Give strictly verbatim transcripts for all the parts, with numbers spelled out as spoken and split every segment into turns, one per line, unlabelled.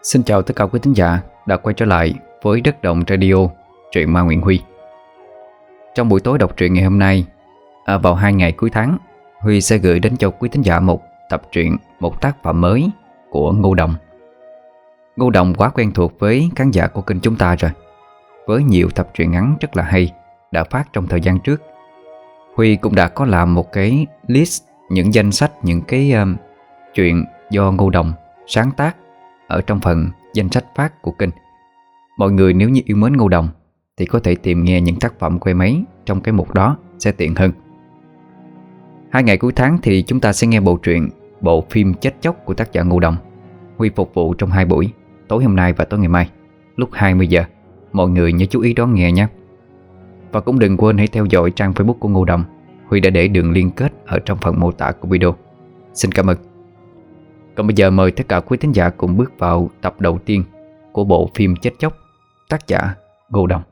Xin chào tất cả quý thính giả đã quay trở lại với Đất Động Radio, truyện ma Nguyễn Huy. Trong buổi tối đọc truyện ngày hôm nay, à, vào hai ngày cuối tháng, Huy sẽ gửi đến cho quý thính giả một tập truyện, một tác phẩm mới của Ngô Đồng. Ngô Đồng quá quen thuộc với khán giả của kênh chúng ta rồi, với nhiều tập truyện ngắn rất là hay đã phát trong thời gian trước. Huy cũng đã có làm một cái list những danh sách, những cái um, chuyện do Ngô Đồng sáng tác ở trong phần danh sách phát của kênh. Mọi người nếu như yêu mến Ngô Đồng thì có thể tìm nghe những tác phẩm của em ấy trong cái mục đó sẽ tiện hơn. Hai ngày cuối tháng thì chúng ta sẽ nghe bộ truyện, bộ phim Chết Chóc của tác giả Ngô Đồng. Huy phục vụ trong hai buổi, tối hôm nay và tối ngày mai lúc hai mươi giờ. Mọi người nhớ chú ý đón nghe nhé. Và cũng đừng quên hãy theo dõi trang Facebook của Ngô Đồng. Huy đã để đường liên kết ở trong phần mô tả của video. Xin cảm ơn. Còn bây giờ mời tất cả quý thính giả cùng bước vào tập đầu tiên của bộ phim Chết Chóc, tác giả Ngô Đồng.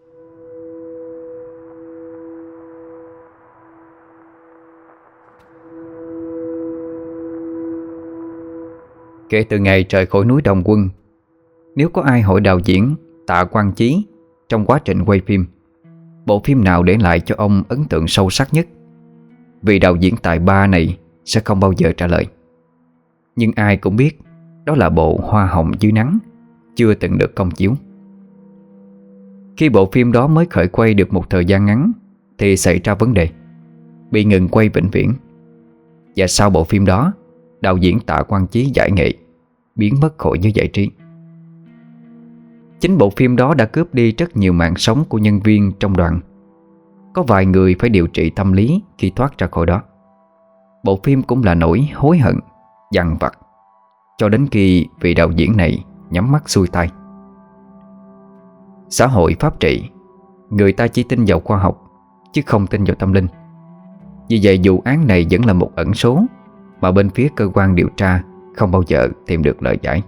Kể từ ngày rời khỏi núi Đồng Quân, nếu có ai hỏi đạo diễn Tạ Quang Chí trong quá trình quay phim, bộ phim nào để lại cho ông ấn tượng sâu sắc nhất, vị đạo diễn tài ba này sẽ không bao giờ trả lời. Nhưng ai cũng biết đó là bộ Hoa Hồng Dưới Nắng, chưa từng được công chiếu. Khi bộ phim đó mới khởi quay được một thời gian ngắn thì xảy ra vấn đề, bị ngừng quay vĩnh viễn. Và sau bộ phim đó, đạo diễn Tạ Quang Chí giải nghệ, biến mất khỏi giới giải trí. Chính bộ phim đó đã cướp đi rất nhiều mạng sống của nhân viên trong đoàn. Có vài người phải điều trị tâm lý khi thoát ra khỏi đó. Bộ phim cũng là nỗi hối hận, dằn vặt, cho đến khi vị đạo diễn này nhắm mắt xuôi tay. Xã hội pháp trị, người ta chỉ tin vào khoa học chứ không tin vào tâm linh. Vì vậy vụ án này vẫn là một ẩn số mà bên phía cơ quan điều tra không bao giờ tìm được lời giải.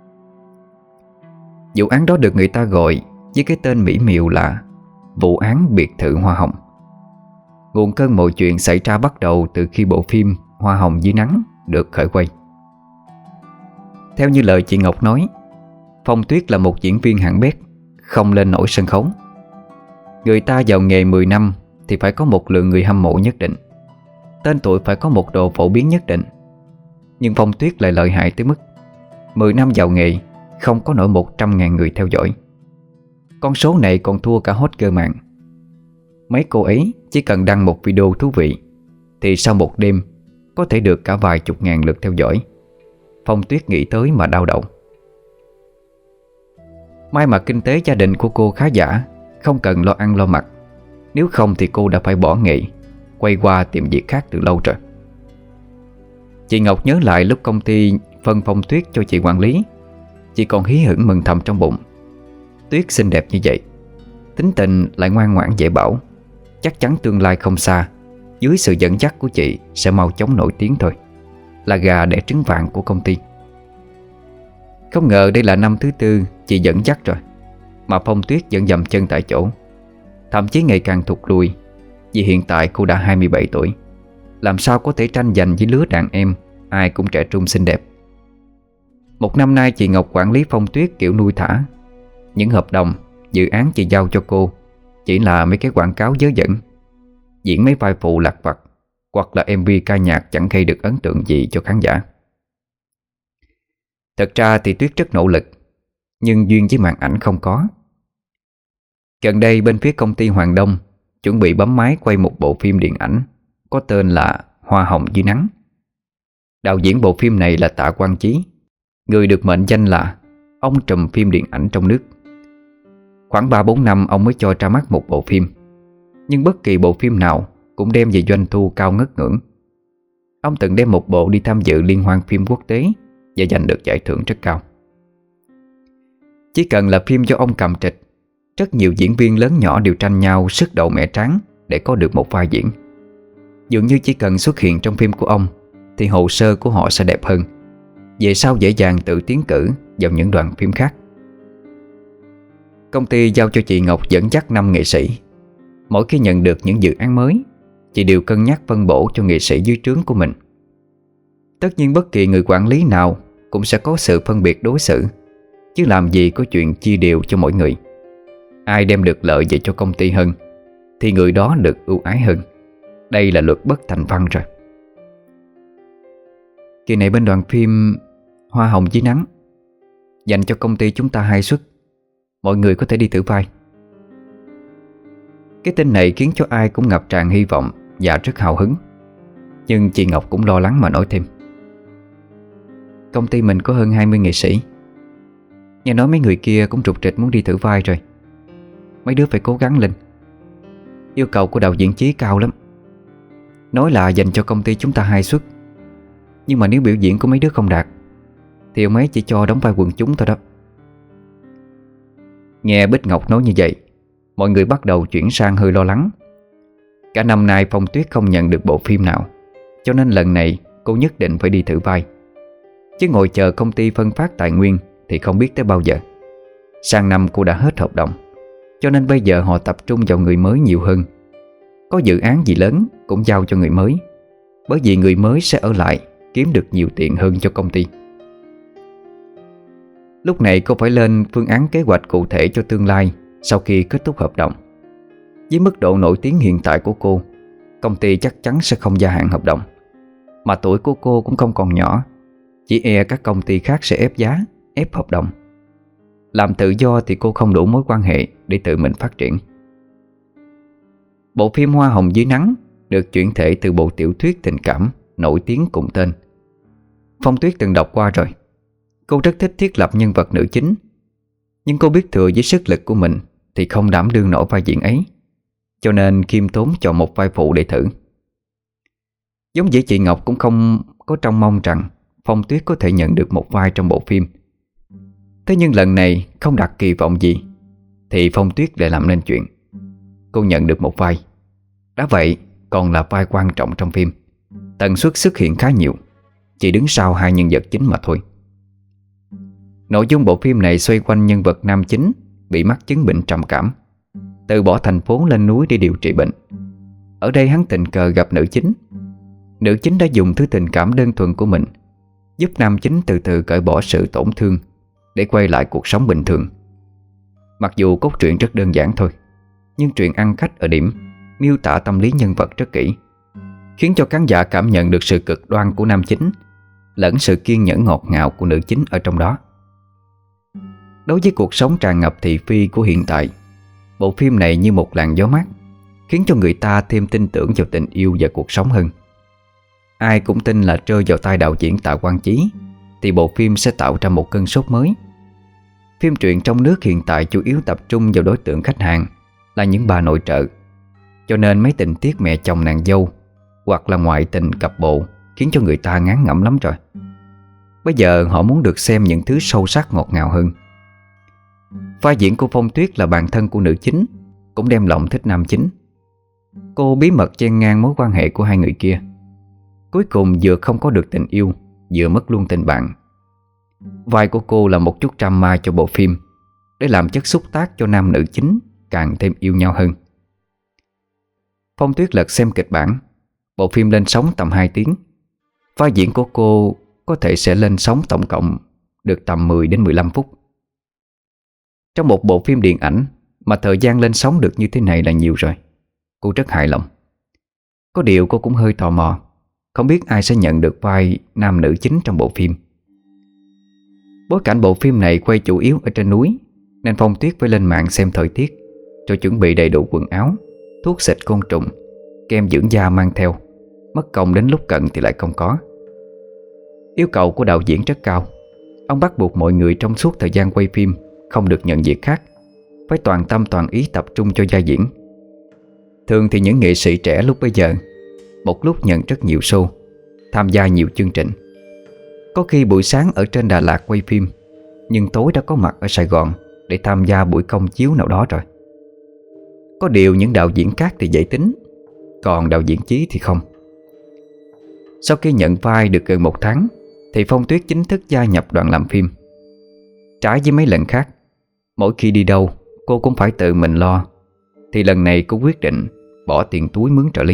Vụ án đó được người ta gọi với cái tên mỹ miều là vụ án biệt thự Hoa Hồng. Nguồn cơn mọi chuyện xảy ra bắt đầu từ khi bộ phim Hoa Hồng Dưới Nắng được khởi quay. Theo như lời chị Ngọc nói, Phong Tuyết là một diễn viên hạng bét, không lên nổi sân khấu. Người ta vào nghề mười năm thì phải có một lượng người hâm mộ nhất định, tên tuổi phải có một độ phổ biến nhất định. Nhưng Phong Tuyết lại lợi hại tới mức mười năm vào nghề không có nổi một trăm ngàn người theo dõi. Con số này còn thua cả hot girl mạng. Mấy cô ấy chỉ cần đăng một video thú vị thì sau một đêm có thể được cả vài chục ngàn lượt theo dõi. Phong Tuyết nghĩ tới mà đau đầu. May mà kinh tế gia đình của cô khá giả, không cần lo ăn lo mặc. Nếu không thì cô đã phải bỏ nghề, quay qua tìm việc khác từ lâu rồi. Chị Ngọc nhớ lại lúc công ty phân Phong Tuyết cho chị quản lý, chị còn hí hửng mừng thầm trong bụng. Tuyết xinh đẹp như vậy, tính tình lại ngoan ngoãn dễ bảo, chắc chắn tương lai không xa, dưới sự dẫn dắt của chị sẽ mau chóng nổi tiếng thôi, là gà đẻ trứng vàng của công ty. Không ngờ đây là năm thứ tư chị dẫn dắt rồi mà Phong Tuyết vẫn dậm chân tại chỗ, thậm chí ngày càng thụt lùi. Vì hiện tại cô đã hai mươi bảy tuổi, làm sao có thể tranh giành với lứa đàn em ai cũng trẻ trung xinh đẹp. Một năm nay chị Ngọc quản lý Phong Tuyết kiểu nuôi thả. Những hợp đồng, dự án chị giao cho cô chỉ là mấy cái quảng cáo dớ dẫn, diễn mấy vai phụ lặt vặt, hoặc là em vê ca nhạc chẳng gây được ấn tượng gì cho khán giả. Thật ra thì Tuyết rất nỗ lực, nhưng duyên với màn ảnh không có. Gần đây bên phía công ty Hoàng Đông chuẩn bị bấm máy quay một bộ phim điện ảnh có tên là Hoa Hồng Dưới Nắng. Đạo diễn bộ phim này là Tạ Quang Chí, người được mệnh danh là ông trùm phim điện ảnh trong nước. Khoảng ba bốn năm ông mới cho ra mắt một bộ phim, nhưng bất kỳ bộ phim nào cũng đem về doanh thu cao ngất ngưỡng. Ông từng đem một bộ đi tham dự liên hoan phim quốc tế và giành được giải thưởng rất cao. Chỉ cần là phim do ông cầm trịch, rất nhiều diễn viên lớn nhỏ đều tranh nhau sức đầu mẻ trán để có được một vai diễn. Dường như chỉ cần xuất hiện trong phim của ông thì hồ sơ của họ sẽ đẹp hơn, về sau dễ dàng tự tiến cử vào những đoàn phim khác. Công ty giao cho chị Ngọc dẫn dắt năm nghệ sĩ. Mỗi khi nhận được những dự án mới, chị đều cân nhắc phân bổ cho nghệ sĩ dưới trướng của mình. Tất nhiên bất kỳ người quản lý nào cũng sẽ có sự phân biệt đối xử chứ làm gì có chuyện chia đều cho mỗi người. Ai đem được lợi về cho công ty hơn thì người đó được ưu ái hơn. Đây là luật bất thành văn rồi. Kỳ này bên đoàn phim Hoa Hồng Dưới Nắng dành cho công ty chúng ta hai suất. Mọi người có thể đi thử vai. Cái tin này khiến cho ai cũng ngập tràn hy vọng và rất hào hứng. Nhưng chị Ngọc cũng lo lắng mà nói thêm: công ty mình có hơn hai mươi nghệ sĩ. Nghe nói mấy người kia cũng rục rịch muốn đi thử vai rồi. Mấy đứa phải cố gắng lên. Yêu cầu của đạo diễn Chí cao lắm. Nói là dành cho công ty chúng ta hai suất, nhưng mà nếu biểu diễn của mấy đứa không đạt thì ông ấy chỉ cho đóng vai quần chúng thôi đó. Nghe Bích Ngọc nói như vậy, mọi người bắt đầu chuyển sang hơi lo lắng. Cả năm nay Phong Tuyết không nhận được bộ phim nào, cho nên lần này cô nhất định phải đi thử vai. Chứ ngồi chờ công ty phân phát tài nguyên thì không biết tới bao giờ. Sang năm cô đã hết hợp đồng, cho nên bây giờ họ tập trung vào người mới nhiều hơn. Có dự án gì lớn cũng giao cho người mới, bởi vì người mới sẽ ở lại kiếm được nhiều tiền hơn cho công ty. Lúc này cô phải lên phương án kế hoạch cụ thể cho tương lai sau khi kết thúc hợp đồng. Với mức độ nổi tiếng hiện tại của cô, công ty chắc chắn sẽ không gia hạn hợp đồng. Mà tuổi của cô cũng không còn nhỏ, chỉ e các công ty khác sẽ ép giá, ép hợp đồng. Làm tự do thì cô không đủ mối quan hệ để tự mình phát triển. Bộ phim Hoa Hồng Dưới Nắng được chuyển thể từ bộ tiểu thuyết tình cảm nổi tiếng cùng tên. Phong Tuyết từng đọc qua rồi. Cô rất thích thiết lập nhân vật nữ chính, nhưng cô biết thừa với sức lực của mình thì không đảm đương nổi vai diễn ấy, cho nên khiêm tốn chọn một vai phụ để thử. Giống như chị Ngọc cũng không có trông mong rằng Phong Tuyết có thể nhận được một vai trong bộ phim. Thế nhưng lần này không đặt kỳ vọng gì thì Phong Tuyết lại làm nên chuyện. Cô nhận được một vai. Đã vậy còn là vai quan trọng trong phim. Tần suất xuất hiện khá nhiều, chỉ đứng sau hai nhân vật chính mà thôi. Nội dung bộ phim này xoay quanh nhân vật nam chính bị mắc chứng bệnh trầm cảm, từ bỏ thành phố lên núi để điều trị bệnh. Ở đây hắn tình cờ gặp nữ chính. Nữ chính đã dùng thứ tình cảm đơn thuần của mình giúp nam chính từ từ cởi bỏ sự tổn thương để quay lại cuộc sống bình thường. Mặc dù cốt truyện rất đơn giản thôi, nhưng truyện ăn khách ở điểm miêu tả tâm lý nhân vật rất kỹ, khiến cho khán giả cảm nhận được sự cực đoan của nam chính lẫn sự kiên nhẫn ngọt ngào của nữ chính ở trong đó. Đối với cuộc sống tràn ngập thị phi của hiện tại, bộ phim này như một làn gió mát, khiến cho người ta thêm tin tưởng vào tình yêu và cuộc sống hơn. Ai cũng tin là rơi vào tay đạo diễn Tạ Quang Chí thì bộ phim sẽ tạo ra một cơn sốt mới. Phim truyện trong nước hiện tại chủ yếu tập trung vào đối tượng khách hàng là những bà nội trợ, cho nên mấy tình tiết mẹ chồng nàng dâu hoặc là ngoại tình cặp bộ khiến cho người ta ngán ngẩm lắm rồi. Bây giờ họ muốn được xem những thứ sâu sắc ngọt ngào hơn. Vai diễn của Phong Tuyết là bạn thân của nữ chính cũng đem lòng thích nam chính. Cô bí mật chen ngang mối quan hệ của hai người kia. Cuối cùng vừa không có được tình yêu, vừa mất luôn tình bạn. Vai của cô là một chút drama cho bộ phim, để làm chất xúc tác cho nam nữ chính càng thêm yêu nhau hơn. Phong Tuyết lật xem kịch bản. Bộ phim lên sóng tầm hai tiếng. Vai diễn của cô có thể sẽ lên sóng tổng cộng được tầm mười đến mười lăm phút. Trong một bộ phim điện ảnh mà thời gian lên sóng được như thế này là nhiều rồi. Cô rất hài lòng. Có điều cô cũng hơi tò mò, không biết ai sẽ nhận được vai nam nữ chính trong bộ phim. Bối cảnh bộ phim này quay chủ yếu ở trên núi, nên Phong Tuyết phải lên mạng xem thời tiết, rồi chuẩn bị đầy đủ quần áo, thuốc xịt côn trùng, kem dưỡng da mang theo. Mất công đến lúc cận thì lại không có. Yêu cầu của đạo diễn rất cao. Ông bắt buộc mọi người trong suốt thời gian quay phim không được nhận việc khác, phải toàn tâm toàn ý tập trung cho vai diễn. Thường thì những nghệ sĩ trẻ lúc bấy giờ một lúc nhận rất nhiều show, tham gia nhiều chương trình. Có khi buổi sáng ở trên Đà Lạt quay phim, nhưng tối đã có mặt ở Sài Gòn để tham gia buổi công chiếu nào đó rồi. Có điều những đạo diễn khác thì dễ tính, còn đạo diễn Chí thì không. Sau khi nhận vai được gần một tháng thì Phong Tuyết chính thức gia nhập đoàn làm phim. Trái với mấy lần khác, mỗi khi đi đâu cô cũng phải tự mình lo, thì lần này cô quyết định bỏ tiền túi mướn trợ lý.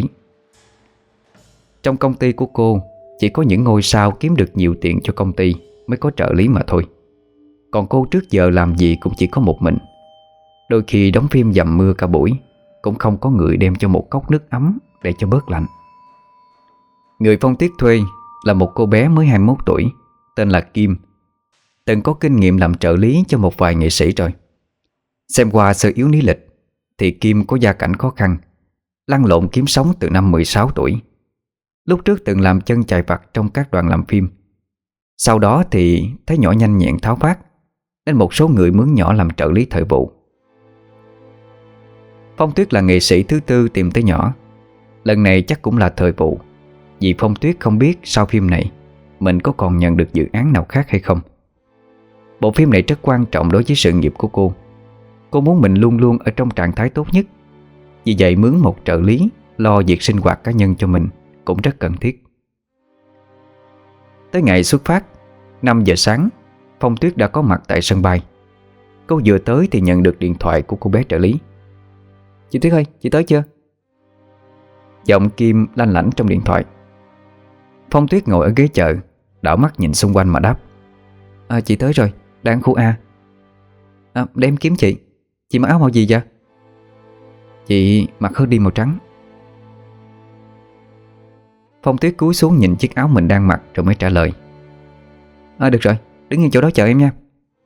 Trong công ty của cô chỉ có những ngôi sao kiếm được nhiều tiền cho công ty mới có trợ lý mà thôi. Còn cô trước giờ làm gì cũng chỉ có một mình. Đôi khi đóng phim dầm mưa cả buổi cũng không có người đem cho một cốc nước ấm để cho bớt lạnh. Người Phong Tuyết thuê là một cô bé mới hai mươi mốt tuổi, tên là Kim. Từng có kinh nghiệm làm trợ lý cho một vài nghệ sĩ rồi. Xem qua sơ yếu lý lịch thì Kim có gia cảnh khó khăn, lăn lộn kiếm sống từ năm mười sáu tuổi. Lúc trước từng làm chân chạy vặt trong các đoàn làm phim. Sau đó thì thấy nhỏ nhanh nhẹn tháo vát, nên một số người mướn nhỏ làm trợ lý thời vụ. Phong Tuyết là nghệ sĩ thứ tư tìm tới nhỏ. Lần này chắc cũng là thời vụ, vì Phong Tuyết không biết sau phim này mình có còn nhận được dự án nào khác hay không. Bộ phim này rất quan trọng đối với sự nghiệp của cô. Cô muốn mình luôn luôn ở trong trạng thái tốt nhất. Vì vậy mướn một trợ lý lo việc sinh hoạt cá nhân cho mình cũng rất cần thiết. Tới ngày xuất phát, năm giờ sáng, Phong Tuyết đã có mặt tại sân bay. Cô vừa tới thì nhận được điện thoại của cô bé trợ lý. Chị Tuyết ơi, chị tới chưa? Giọng Kim lanh lảnh trong điện thoại. Phong Tuyết ngồi ở ghế chờ, đảo mắt nhìn xung quanh mà đáp. À, chị tới rồi, đang khu A. À, để em kiếm chị. Chị mặc áo màu gì vậy? Chị mặc hoodie màu trắng. Phong Tuyết cúi xuống nhìn chiếc áo mình đang mặc rồi mới trả lời. À, được rồi, đứng yên chỗ đó chờ em nha.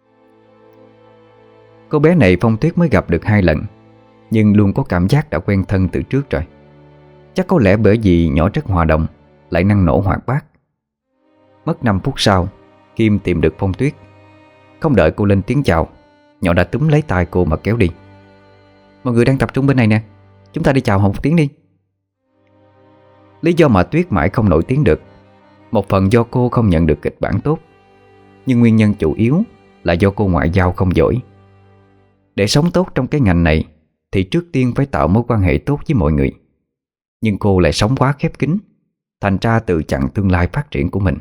Cô bé này Phong Tuyết mới gặp được hai lần, nhưng luôn có cảm giác đã quen thân từ trước rồi. Chắc có lẽ bởi vì nhỏ rất hòa đồng, lại năng nổ hoạt bát. Mất năm phút sau, Kim tìm được Phong Tuyết. Không đợi cô lên tiếng chào, nhỏ đã túm lấy tay cô mà kéo đi. Mọi người đang tập trung bên này nè, chúng ta đi chào họ một tiếng đi. Lý do mà Tuyết mãi không nổi tiếng được, một phần do cô không nhận được kịch bản tốt, nhưng nguyên nhân chủ yếu là do cô ngoại giao không giỏi. Để sống tốt trong cái ngành này thì trước tiên phải tạo mối quan hệ tốt với mọi người. Nhưng cô lại sống quá khép kín, thành ra tự chặn tương lai phát triển của mình.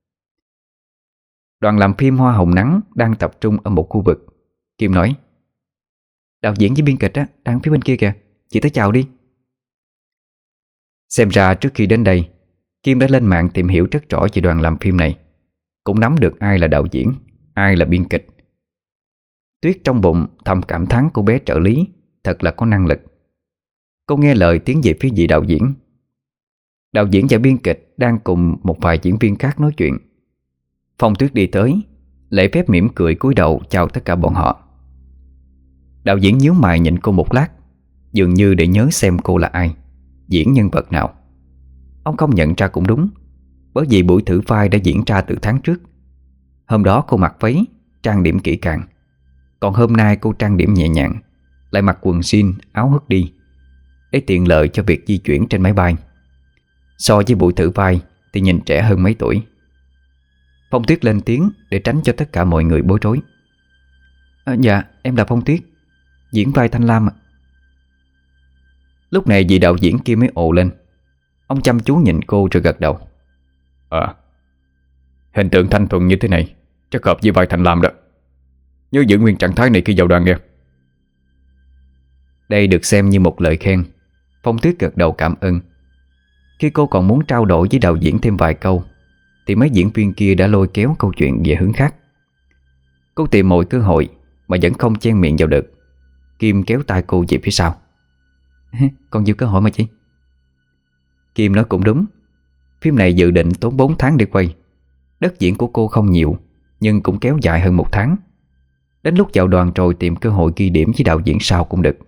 Đoàn làm phim Hoa Hồng Nắng đang tập trung ở một khu vực. Kim nói: đạo diễn với biên kịch á, đang phía bên kia kìa, chị tới chào đi. Xem ra trước khi đến đây, Kim đã lên mạng tìm hiểu rất rõ về đoàn làm phim này, cũng nắm được ai là đạo diễn, ai là biên kịch. Tuyết trong bụng thầm cảm thán cô bé trợ lý thật là có năng lực. Cô nghe lời tiến về phía vị đạo diễn. Đạo diễn và biên kịch đang cùng một vài diễn viên khác nói chuyện. Phong Tuyết đi tới, lễ phép mỉm cười cúi đầu chào tất cả bọn họ. Đạo diễn nhíu mày nhìn cô một lát, dường như để nhớ xem cô là ai, diễn nhân vật nào. Ông không nhận ra cũng đúng, bởi vì buổi thử vai đã diễn ra từ tháng trước. Hôm đó cô mặc váy, trang điểm kỹ càng. Còn hôm nay cô trang điểm nhẹ nhàng, lại mặc quần jean, áo hoodie để tiện lợi cho việc di chuyển trên máy bay. So với buổi thử vai thì nhìn trẻ hơn mấy tuổi. Phong Tuyết lên tiếng để tránh cho tất cả mọi người bối rối. À, dạ, em là Phong Tuyết, diễn vai Thanh Lam ạ. Lúc này vị đạo diễn kia mới ồ lên. Ông chăm chú nhìn cô rồi gật đầu. À, hình tượng thanh thuần như thế này chắc hợp với vai Thanh Lam đó. Nhớ giữ nguyên trạng thái này khi vào đoàn nghe. Đây được xem như một lời khen. Phong Tuyết gật đầu cảm ơn. Khi cô còn muốn trao đổi với đạo diễn thêm vài câu thì mấy diễn viên kia đã lôi kéo câu chuyện về hướng khác. Cô tìm mọi cơ hội mà vẫn không chen miệng vào được. Kim kéo tay cô về phía sau. Còn nhiều cơ hội mà chị. Kim nói cũng đúng. Phim này dự định tốn bốn tháng để quay. Đất diễn của cô không nhiều, nhưng cũng kéo dài hơn một tháng. Đến lúc vào đoàn rồi tìm cơ hội ghi điểm với đạo diễn sau cũng được.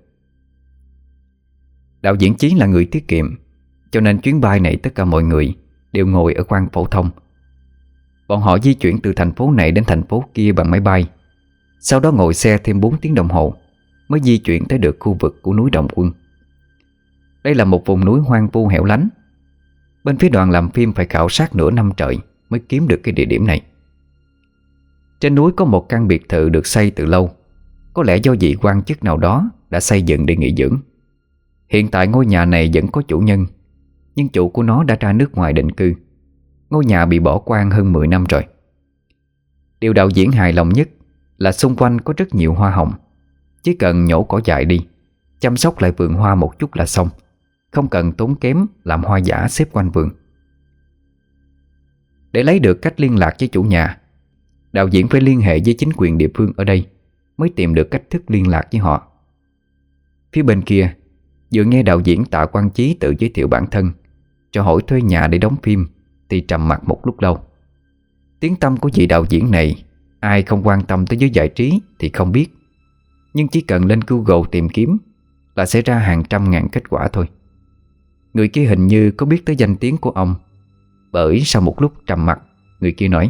Đạo diễn Chí là người tiết kiệm, cho nên chuyến bay này tất cả mọi người đều ngồi ở khoang phổ thông. Bọn họ di chuyển từ thành phố này đến thành phố kia bằng máy bay, sau đó ngồi xe thêm bốn tiếng đồng hồ mới di chuyển tới được khu vực của núi Đồng Quân. Đây là một vùng núi hoang vu hẻo lánh. Bên phía đoàn làm phim phải khảo sát nửa năm trời mới kiếm được cái địa điểm này. Trên núi có một căn biệt thự được xây từ lâu. Có lẽ do vị quan chức nào đó đã xây dựng để nghỉ dưỡng. Hiện tại ngôi nhà này vẫn có chủ nhân, nhưng chủ của nó đã ra nước ngoài định cư. Ngôi nhà bị bỏ hoang hơn mười năm rồi. Điều đạo diễn hài lòng nhất là xung quanh có rất nhiều hoa hồng. Chỉ cần nhổ cỏ dại đi, chăm sóc lại vườn hoa một chút là xong. Không cần tốn kém làm hoa giả xếp quanh vườn. Để lấy được cách liên lạc với chủ nhà, đạo diễn phải liên hệ với chính quyền địa phương ở đây mới tìm được cách thức liên lạc với họ. Phía bên kia, vừa nghe đạo diễn Tạ Quang Chí tự giới thiệu bản thân, cho hỏi thuê nhà để đóng phim, thì trầm mặc một lúc lâu. Tiếng tăm của vị đạo diễn này, ai không quan tâm tới giới giải trí thì không biết, nhưng chỉ cần lên Google tìm kiếm là sẽ ra hàng trăm ngàn kết quả thôi. Người kia hình như có biết tới danh tiếng của ông, bởi sau một lúc trầm mặc, người kia nói: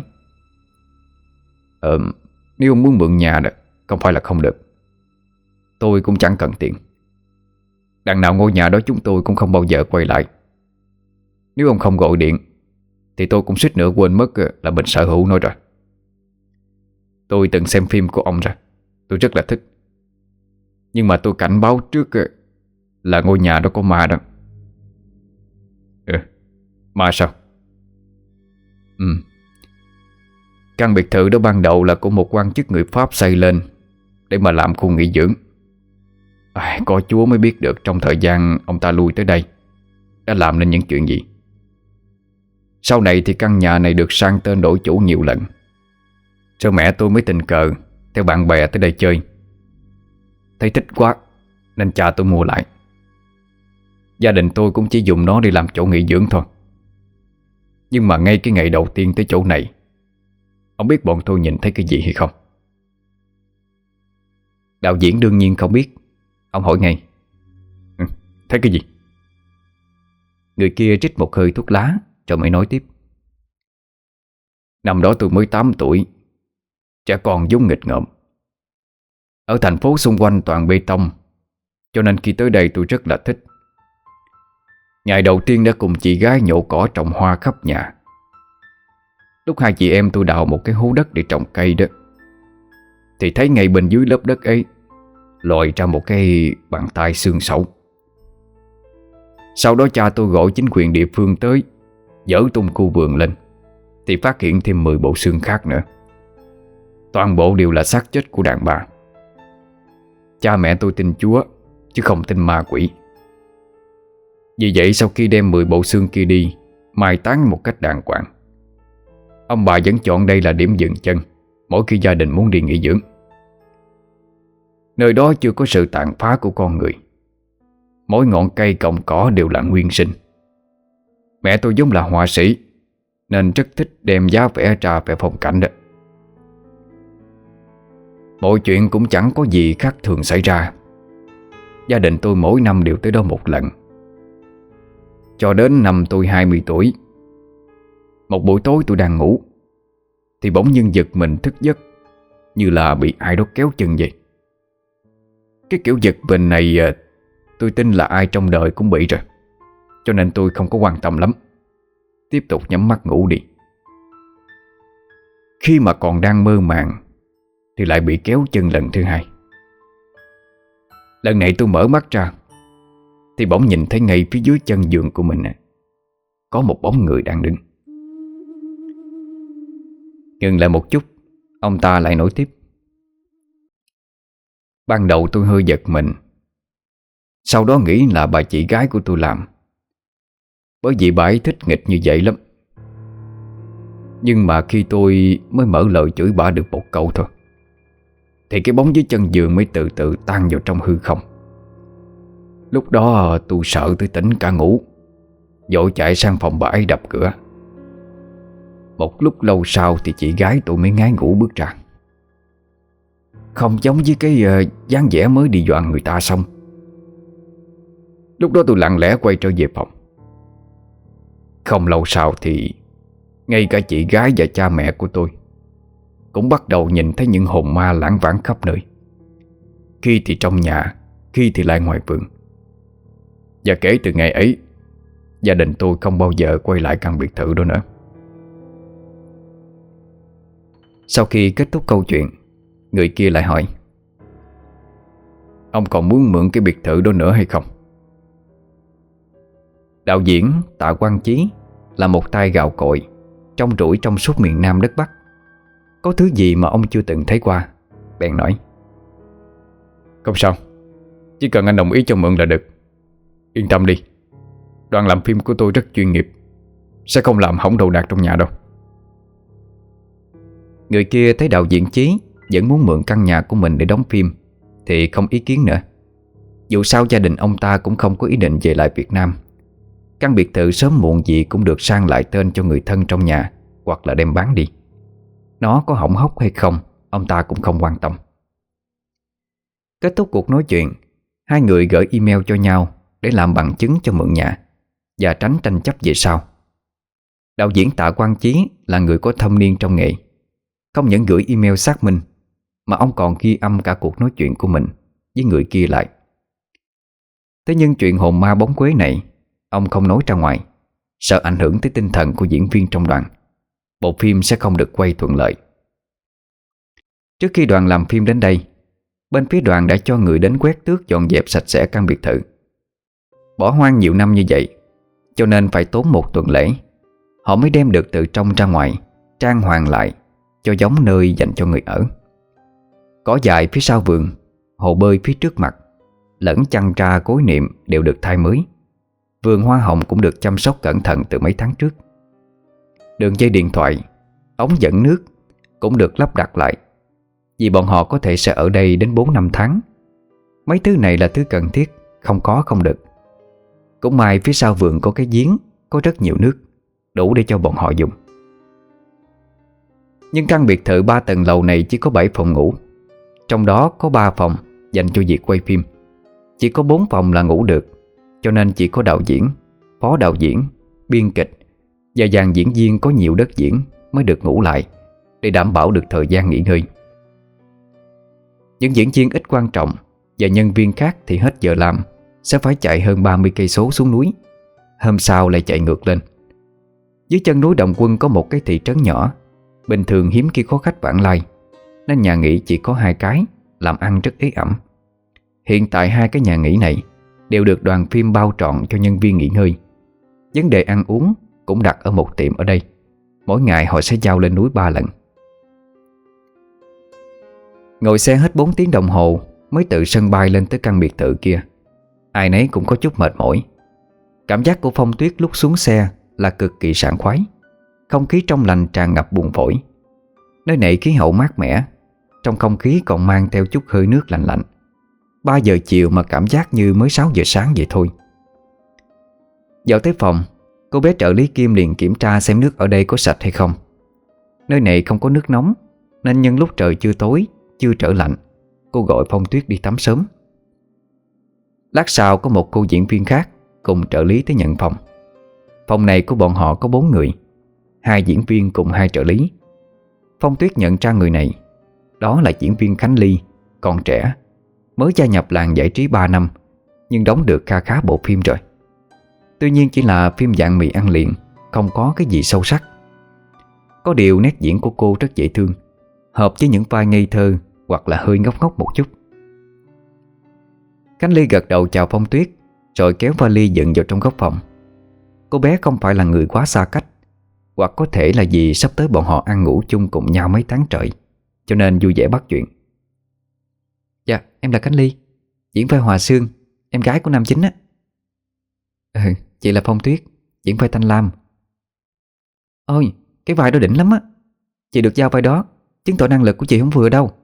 Ờ, nếu ông muốn mượn nhà đó, không phải là không được. Tôi cũng chẳng cần tiền. Đằng nào ngôi nhà đó chúng tôi cũng không bao giờ quay lại. Nếu ông không gọi điện thì tôi cũng suýt nữa quên mất là mình sở hữu nó rồi. Tôi từng xem phim của ông rồi, tôi rất là thích. Nhưng mà tôi cảnh báo trước là ngôi nhà đó có ma đó. Ừ, ma sao? Ừ, căn biệt thự đó ban đầu là của một quan chức người Pháp xây lên để mà làm khu nghỉ dưỡng. À, có Chúa mới biết được trong thời gian ông ta lui tới đây đã làm nên những chuyện gì. Sau này thì căn nhà này được sang tên đổi chủ nhiều lần. Rồi mẹ tôi mới tình cờ theo bạn bè tới đây chơi, thấy thích quá nên cha tôi mua lại. Gia đình tôi cũng chỉ dùng nó để làm chỗ nghỉ dưỡng thôi. Nhưng mà ngay cái ngày đầu tiên tới chỗ này, ông biết bọn tôi nhìn thấy cái gì hay không? Đạo diễn đương nhiên không biết. Ông hỏi ngay: ừ, thấy cái gì? Người kia trích một hơi thuốc lá rồi mới nói tiếp: Năm đó tôi mới tám tuổi, trẻ con giống nghịch ngợm. Ở thành phố xung quanh toàn bê tông, cho nên khi tới đây tôi rất là thích. Ngày đầu tiên đã cùng chị gái nhổ cỏ trồng hoa khắp nhà. Lúc hai chị em tôi đào một cái hố đất để trồng cây đó, thì thấy ngay bên dưới lớp đất ấy lòi ra một cái bàn tay xương sẩu. Sau đó cha tôi gọi chính quyền địa phương tới dỡ tung khu vườn lên, thì phát hiện thêm mười bộ xương khác nữa. Toàn bộ đều là xác chết của đàn bà. Cha mẹ tôi tin Chúa chứ không tin ma quỷ. Vì vậy sau khi đem mười bộ xương kia đi mai táng một cách đàng hoàng, ông bà vẫn chọn đây là điểm dừng chân mỗi khi gia đình muốn đi nghỉ dưỡng. Nơi đó chưa có sự tàn phá của con người. Mỗi ngọn cây cọng cỏ đều là nguyên sinh. Mẹ tôi giống là họa sĩ nên rất thích đem giá vẽ ra về phong cảnh đó. Mọi chuyện cũng chẳng có gì khác thường xảy ra. Gia đình tôi mỗi năm đều tới đó một lần. Cho đến năm tôi hai mươi tuổi, một buổi tối tôi đang ngủ thì bỗng nhiên giật mình thức giấc, như là bị ai đó kéo chân vậy. Cái kiểu giật mình này tôi tin là ai trong đời cũng bị rồi, cho nên tôi không có quan tâm lắm, tiếp tục nhắm mắt ngủ đi. Khi mà còn đang mơ màng thì lại bị kéo chân lần thứ hai. Lần này tôi mở mắt ra thì bỗng nhìn thấy ngay phía dưới chân giường của mình có một bóng người đang đứng. Ngừng lại một chút, ông ta lại nói tiếp: Ban đầu tôi hơi giật mình, sau đó nghĩ là bà chị gái của tôi làm, bởi vì bà ấy thích nghịch như vậy lắm. Nhưng mà khi tôi mới mở lời chửi bà được một câu thôi, thì cái bóng dưới chân giường mới từ từ tan vào trong hư không. Lúc đó tôi sợ tôi tỉnh cả ngủ, vội chạy sang phòng bà ấy đập cửa. Một lúc lâu sau thì chị gái tôi mới ngái ngủ bước ra. Không giống với cái uh, dáng vẻ mới đi dọa người ta xong. Lúc đó tôi lặng lẽ quay trở về phòng. Không lâu sau thì ngay cả chị gái và cha mẹ của tôi cũng bắt đầu nhìn thấy những hồn ma lãng vãng khắp nơi, khi thì trong nhà, khi thì lại ngoài vườn. Và kể từ ngày ấy, gia đình tôi không bao giờ quay lại căn biệt thự đó nữa. Sau khi kết thúc câu chuyện, người kia lại hỏi: Ông còn muốn mượn cái biệt thự đó nữa hay không? Đạo diễn Tạ Quang Chí là một tay gạo cội trong rủi trong suốt miền Nam đất Bắc. Có thứ gì mà ông chưa từng thấy qua, bèn nói: Không sao, chỉ cần anh đồng ý cho mượn là được. Yên tâm đi, đoàn làm phim của tôi rất chuyên nghiệp, sẽ không làm hỏng đồ đạc trong nhà đâu. Người kia thấy đạo diễn Chí vẫn muốn mượn căn nhà của mình để đóng phim thì không ý kiến nữa. Dù sao gia đình ông ta cũng không có ý định về lại Việt Nam. Căn biệt thự sớm muộn gì cũng được sang lại tên cho người thân trong nhà, hoặc là đem bán đi. Nó có hỏng hóc hay không, ông ta cũng không quan tâm. Kết thúc cuộc nói chuyện, hai người gửi email cho nhau để làm bằng chứng cho mượn nhà và tránh tranh chấp về sau. Đạo diễn Tạ Quang Chí là người có thâm niên trong nghề. Không những gửi email xác minh, mà ông còn ghi âm cả cuộc nói chuyện của mình với người kia lại. Thế nhưng chuyện hồn ma bóng quế này ông không nói ra ngoài, sợ ảnh hưởng tới tinh thần của diễn viên trong đoàn. Bộ phim sẽ không được quay thuận lợi. Trước khi đoàn làm phim đến đây, bên phía đoàn đã cho người đến quét tước dọn dẹp sạch sẽ căn biệt thự. Bỏ hoang nhiều năm như vậy, cho nên phải tốn một tuần lễ họ mới đem được từ trong ra ngoài, trang hoàng lại cho giống nơi dành cho người ở. Cỏ dại phía sau vườn, hồ bơi phía trước mặt, lẫn chăn tra cối niệm đều được thay mới. Vườn hoa hồng cũng được chăm sóc cẩn thận từ mấy tháng trước. Đường dây điện thoại, ống dẫn nước cũng được lắp đặt lại, vì bọn họ có thể sẽ ở đây đến bốn năm tháng. Mấy thứ này là thứ cần thiết, không có không được. Cũng may phía sau vườn có cái giếng, có rất nhiều nước, đủ để cho bọn họ dùng. Nhưng căn biệt thự ba tầng lầu này chỉ có bảy phòng ngủ. Trong đó có ba phòng dành cho việc quay phim. Chỉ có bốn phòng là ngủ được, cho nên chỉ có đạo diễn, phó đạo diễn, biên kịch và dàn diễn viên có nhiều đất diễn mới được ngủ lại, để đảm bảo được thời gian nghỉ ngơi. Những diễn viên ít quan trọng và nhân viên khác thì hết giờ làm sẽ phải chạy hơn ba mươi cây số xuống núi, hôm sau lại chạy ngược lên. Dưới chân núi Đồng Quân có một cái thị trấn nhỏ, bình thường hiếm khi có khách vãng lai, nên nhà nghỉ chỉ có hai cái, làm ăn rất ế ẩm. Hiện tại hai cái nhà nghỉ này đều được đoàn phim bao trọn cho nhân viên nghỉ ngơi. Vấn đề ăn uống cũng đặt ở một tiệm ở đây. Mỗi ngày họ sẽ giao lên núi ba lần. Ngồi xe hết bốn tiếng đồng hồ mới từ sân bay lên tới căn biệt thự kia. Ai nấy cũng có chút mệt mỏi. Cảm giác của Phong Tuyết lúc xuống xe là cực kỳ sảng khoái. Không khí trong lành tràn ngập buồng phổi. Nơi này khí hậu mát mẻ, trong không khí còn mang theo chút hơi nước lạnh lạnh. Ba giờ chiều mà cảm giác như mới sáu giờ sáng vậy thôi. Vào tới phòng, cô bé trợ lý Kim liền kiểm tra xem nước ở đây có sạch hay không. Nơi này không có nước nóng, nên nhân lúc trời chưa tối, chưa trở lạnh, cô gọi Phong Tuyết đi tắm sớm. Lát sau có một cô diễn viên khác cùng trợ lý tới nhận phòng. Phòng này của bọn họ có bốn người, hai diễn viên cùng hai trợ lý. Phong Tuyết nhận ra người này. Đó là diễn viên Khánh Ly, còn trẻ, mới gia nhập làng giải trí ba năm, nhưng đóng được kha khá bộ phim rồi. Tuy nhiên chỉ là phim dạng mì ăn liền, không có cái gì sâu sắc. Có điều nét diễn của cô rất dễ thương, hợp với những vai ngây thơ hoặc là hơi ngốc ngốc một chút. Khánh Ly gật đầu chào Phong Tuyết, rồi kéo vali dựng vào trong góc phòng. Cô bé không phải là người quá xa cách, hoặc có thể là vì sắp tới bọn họ ăn ngủ chung cùng nhau mấy tháng trời, cho nên vui vẻ bắt chuyện. Dạ, em là Khánh Ly, diễn vai Hòa Sương, em gái của Nam Chính á. Ừ, chị là Phong Tuyết, diễn vai Thanh Lam. Ôi, cái vai đó đỉnh lắm á. Chị được giao vai đó, chứng tỏ năng lực của chị không vừa đâu.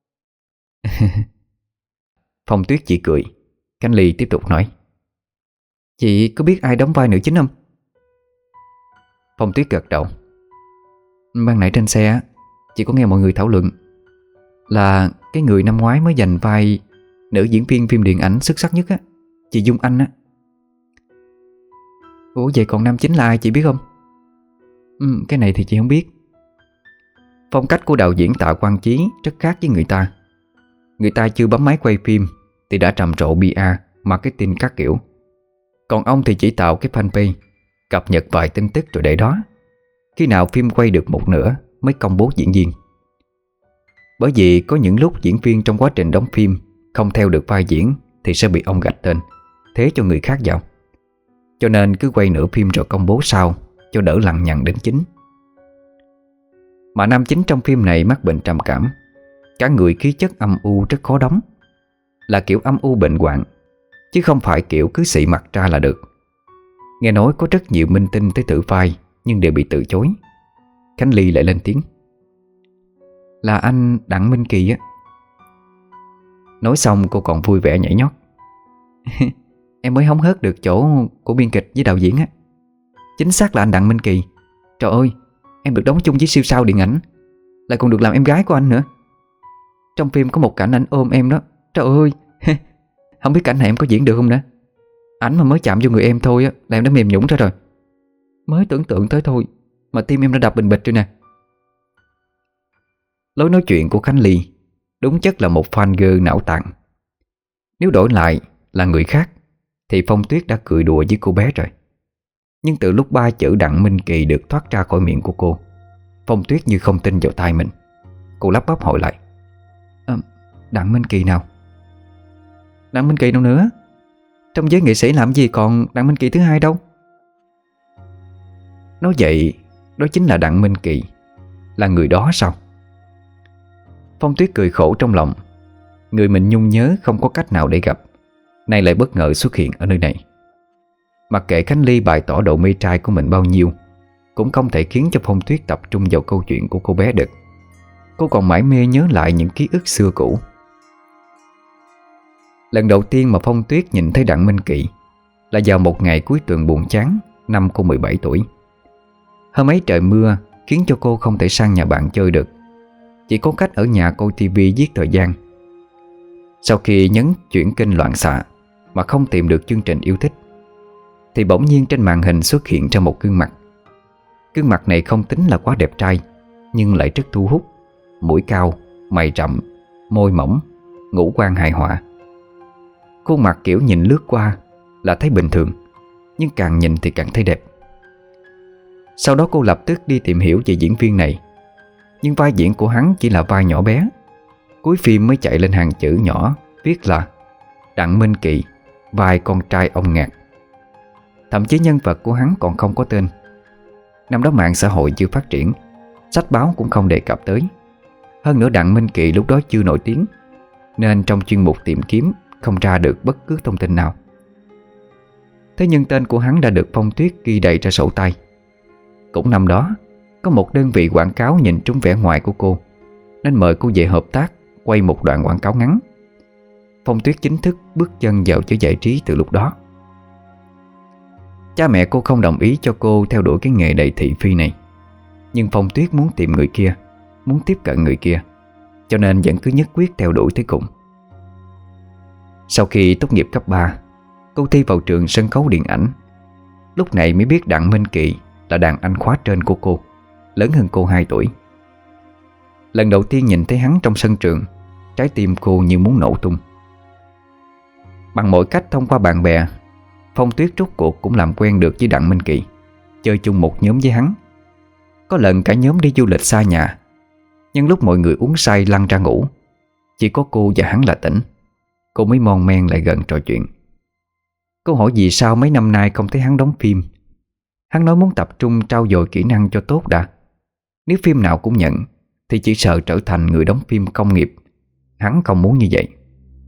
Phong Tuyết chỉ cười. Khánh Ly tiếp tục nói, chị có biết ai đóng vai nữ chính không? Phong Tuyết gật đầu. Ban nãy trên xe chị có nghe mọi người thảo luận là cái người năm ngoái mới giành vai nữ diễn viên phim điện ảnh xuất sắc nhất á, chị Dung Anh á. Ủa vậy còn nam chính là ai chị biết không? Ừ, cái này thì chị không biết. Phong cách của đạo diễn Tạ Quang Chí rất khác với người ta. Người ta chưa bấm máy quay phim thì đã trầm trộ pê e, marketing các kiểu. Còn ông thì chỉ tạo cái fanpage, cập nhật vài tin tức rồi để đó. Khi nào phim quay được một nửa mới công bố diễn viên. Bởi vì có những lúc diễn viên trong quá trình đóng phim không theo được vai diễn thì sẽ bị ông gạch tên, thế cho người khác vào. Cho nên cứ quay nửa phim rồi công bố sau, cho đỡ lằng nhằng đến chính. Mà nam chính trong phim này mắc bệnh trầm cảm, cả người khí chất âm u rất khó đóng. Là kiểu âm u bệnh hoạn, chứ không phải kiểu cứ xị mặt ra là được. Nghe nói có rất nhiều minh tinh tới thử vai nhưng đều bị từ chối. Khánh Ly lại lên tiếng, Là anh Đặng Minh Kỳ á. Nói xong cô còn vui vẻ nhảy nhót. Em mới hóng hớt được chỗ của biên kịch với đạo diễn á. Chính xác là anh Đặng Minh Kỳ. Trời ơi, em được đóng chung với siêu sao điện ảnh, lại còn được làm em gái của anh nữa. Trong phim có một cảnh anh ôm em đó. Trời ơi, không biết cảnh này em có diễn được không nữa. Ảnh mà mới chạm vô người em thôi á là em đã mềm nhũn ra rồi. Mới tưởng tượng tới thôi mà tim em đã đập bình bịch rồi nè. Lối nói chuyện của Khánh Ly đúng chất là một fan girl não tàn. Nếu đổi lại là người khác thì Phong Tuyết đã cười đùa với cô bé rồi. Nhưng từ lúc ba chữ Đặng Minh Kỳ được thoát ra khỏi miệng của cô, Phong Tuyết như không tin vào tai mình. Cô lắp bắp hỏi lại: à, Đặng Minh Kỳ nào? Đặng Minh Kỳ đâu nữa? Trong giới nghệ sĩ làm gì còn Đặng Minh Kỳ thứ hai đâu. Nói vậy đó chính là Đặng Minh Kỳ. Là người đó sao? Phong Tuyết cười khổ trong lòng. Người mình nhung nhớ không có cách nào để gặp, nay lại bất ngờ xuất hiện ở nơi này. Mặc kệ Khánh Ly bày tỏ độ mê trai của mình bao nhiêu, cũng không thể khiến cho Phong Tuyết tập trung vào câu chuyện của cô bé được. Cô còn mải mê nhớ lại những ký ức xưa cũ. Lần đầu tiên mà Phong Tuyết nhìn thấy Đặng Minh Kỳ là vào một ngày cuối tuần buồn chán năm cô mười bảy tuổi. Hôm ấy trời mưa khiến cho cô không thể sang nhà bạn chơi được, chỉ có cách ở nhà coi tivi giết thời gian. Sau khi nhấn chuyển kênh loạn xạ mà không tìm được chương trình yêu thích, thì bỗng nhiên trên màn hình xuất hiện ra một gương mặt. Gương mặt này không tính là quá đẹp trai, nhưng lại rất thu hút. Mũi cao, mày rậm, môi mỏng, ngũ quan hài hòa. Khuôn mặt kiểu nhìn lướt qua là thấy bình thường, nhưng càng nhìn thì càng thấy đẹp. Sau đó cô lập tức đi tìm hiểu về diễn viên này. Nhưng vai diễn của hắn chỉ là vai nhỏ bé. Cuối phim mới chạy lên hàng chữ nhỏ viết là Đặng Minh Kỳ, vai con trai ông Ngạc. Thậm chí nhân vật của hắn còn không có tên. Năm đó mạng xã hội chưa phát triển, sách báo cũng không đề cập tới. Hơn nữa Đặng Minh Kỳ lúc đó chưa nổi tiếng, nên trong chuyên mục tìm kiếm không ra được bất cứ thông tin nào. Thế nhưng tên của hắn đã được Phong Tuyết ghi đầy ra sổ tay. Cũng năm đó, có một đơn vị quảng cáo nhìn trúng vẻ ngoài của cô, nên mời cô về hợp tác quay một đoạn quảng cáo ngắn. Phong Tuyết chính thức bước chân vào giới giải trí từ lúc đó. Cha mẹ cô không đồng ý cho cô theo đuổi cái nghề đầy thị phi này, nhưng Phong Tuyết muốn tìm người kia, muốn tiếp cận người kia, cho nên vẫn cứ nhất quyết theo đuổi tới cùng. Sau khi tốt nghiệp cấp ba, cô thi vào trường sân khấu điện ảnh. Lúc này mới biết Đặng Minh Kỳ là đàn anh khóa trên của cô, lớn hơn cô hai tuổi. Lần đầu tiên nhìn thấy hắn trong sân trường, trái tim cô như muốn nổ tung. Bằng mọi cách thông qua bạn bè, Phong Tuyết rốt cuộc cũng làm quen được với Đặng Minh Kỳ, chơi chung một nhóm với hắn. Có lần cả nhóm đi du lịch xa nhà, nhưng lúc mọi người uống say lăn ra ngủ, chỉ có cô và hắn là tỉnh. Cô mới mon men lại gần trò chuyện. Cô hỏi vì sao mấy năm nay không thấy hắn đóng phim. Hắn nói muốn tập trung trau dồi kỹ năng cho tốt đã. Nếu phim nào cũng nhận thì chỉ sợ trở thành người đóng phim công nghiệp. Hắn không muốn như vậy.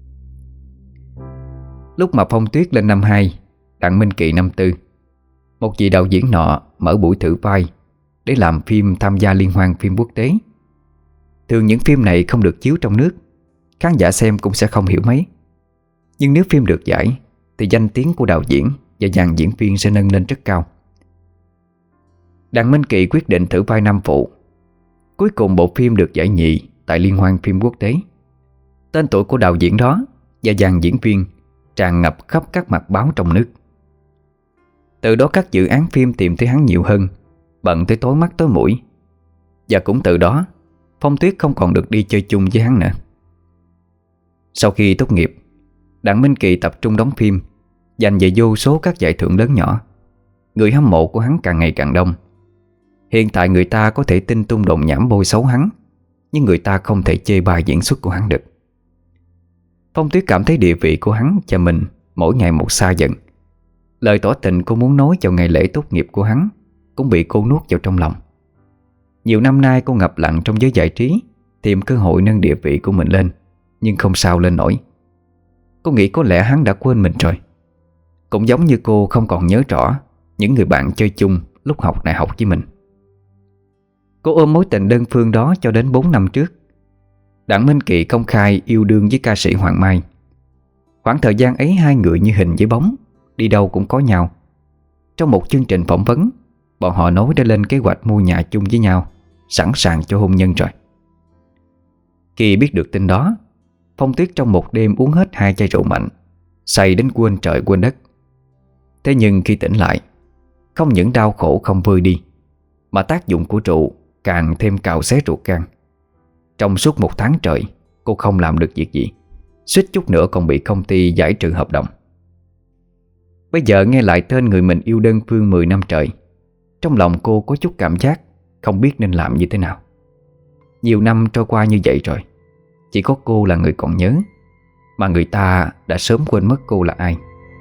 Lúc mà Phong Tuyết lên năm hai, Đặng Minh Kỳ năm tư, một vị đạo diễn nọ mở buổi thử vai để làm phim tham gia liên hoan phim quốc tế. Thường những phim này không được chiếu trong nước, khán giả xem cũng sẽ không hiểu mấy. Nhưng nếu phim được giải thì danh tiếng của đạo diễn và dàn diễn viên sẽ nâng lên rất cao. Đặng Minh Kỳ quyết định thử vai nam phụ. Cuối cùng bộ phim được giải nhì tại liên hoan phim quốc tế. Tên tuổi của đạo diễn đó và dàn diễn viên tràn ngập khắp các mặt báo trong nước. Từ đó các dự án phim tìm thấy hắn nhiều hơn, bận tới tối mắt tối mũi. Và cũng từ đó Phong Tuyết không còn được đi chơi chung với hắn nữa. Sau khi tốt nghiệp, Đặng Minh Kỳ tập trung đóng phim, giành về vô số các giải thưởng lớn nhỏ. Người hâm mộ của hắn càng ngày càng đông. Hiện tại người ta có thể tin tung đồn nhảm bôi xấu hắn, nhưng người ta không thể chê bai diễn xuất của hắn được. Phong Tuyết cảm thấy địa vị của hắn cho mình mỗi ngày một xa dần. Lời tỏ tình cô muốn nói vào ngày lễ tốt nghiệp của hắn cũng bị cô nuốt vào trong lòng. Nhiều năm nay cô ngập lặng trong giới giải trí, tìm cơ hội nâng địa vị của mình lên, nhưng không sao lên nổi. Cô nghĩ có lẽ hắn đã quên mình rồi. Cũng giống như cô không còn nhớ rõ những người bạn chơi chung lúc học đại học với mình. Cô ôm mối tình đơn phương đó cho đến bốn năm trước. Đặng Minh Kỳ công khai yêu đương với ca sĩ Hoàng Mai. Khoảng thời gian ấy hai người như hình với bóng, đi đâu cũng có nhau. Trong một chương trình phỏng vấn, bọn họ nói đã lên kế hoạch mua nhà chung với nhau, sẵn sàng cho hôn nhân rồi. Khi biết được tin đó, Phong Tuyết trong một đêm uống hết hai chai rượu mạnh, say đến quên trời quên đất. Thế nhưng khi tỉnh lại, không những đau khổ không vơi đi, mà tác dụng của rượu càng thêm cào xé ruột gan. Trong suốt một tháng trời, cô không làm được việc gì, suýt chút nữa còn bị công ty giải trừ hợp đồng. Bây giờ nghe lại tên người mình yêu đơn phương mười năm trời, trong lòng cô có chút cảm giác không biết nên làm như thế nào. Nhiều năm trôi qua như vậy rồi, chỉ có cô là người còn nhớ, mà người ta đã sớm quên mất cô là ai.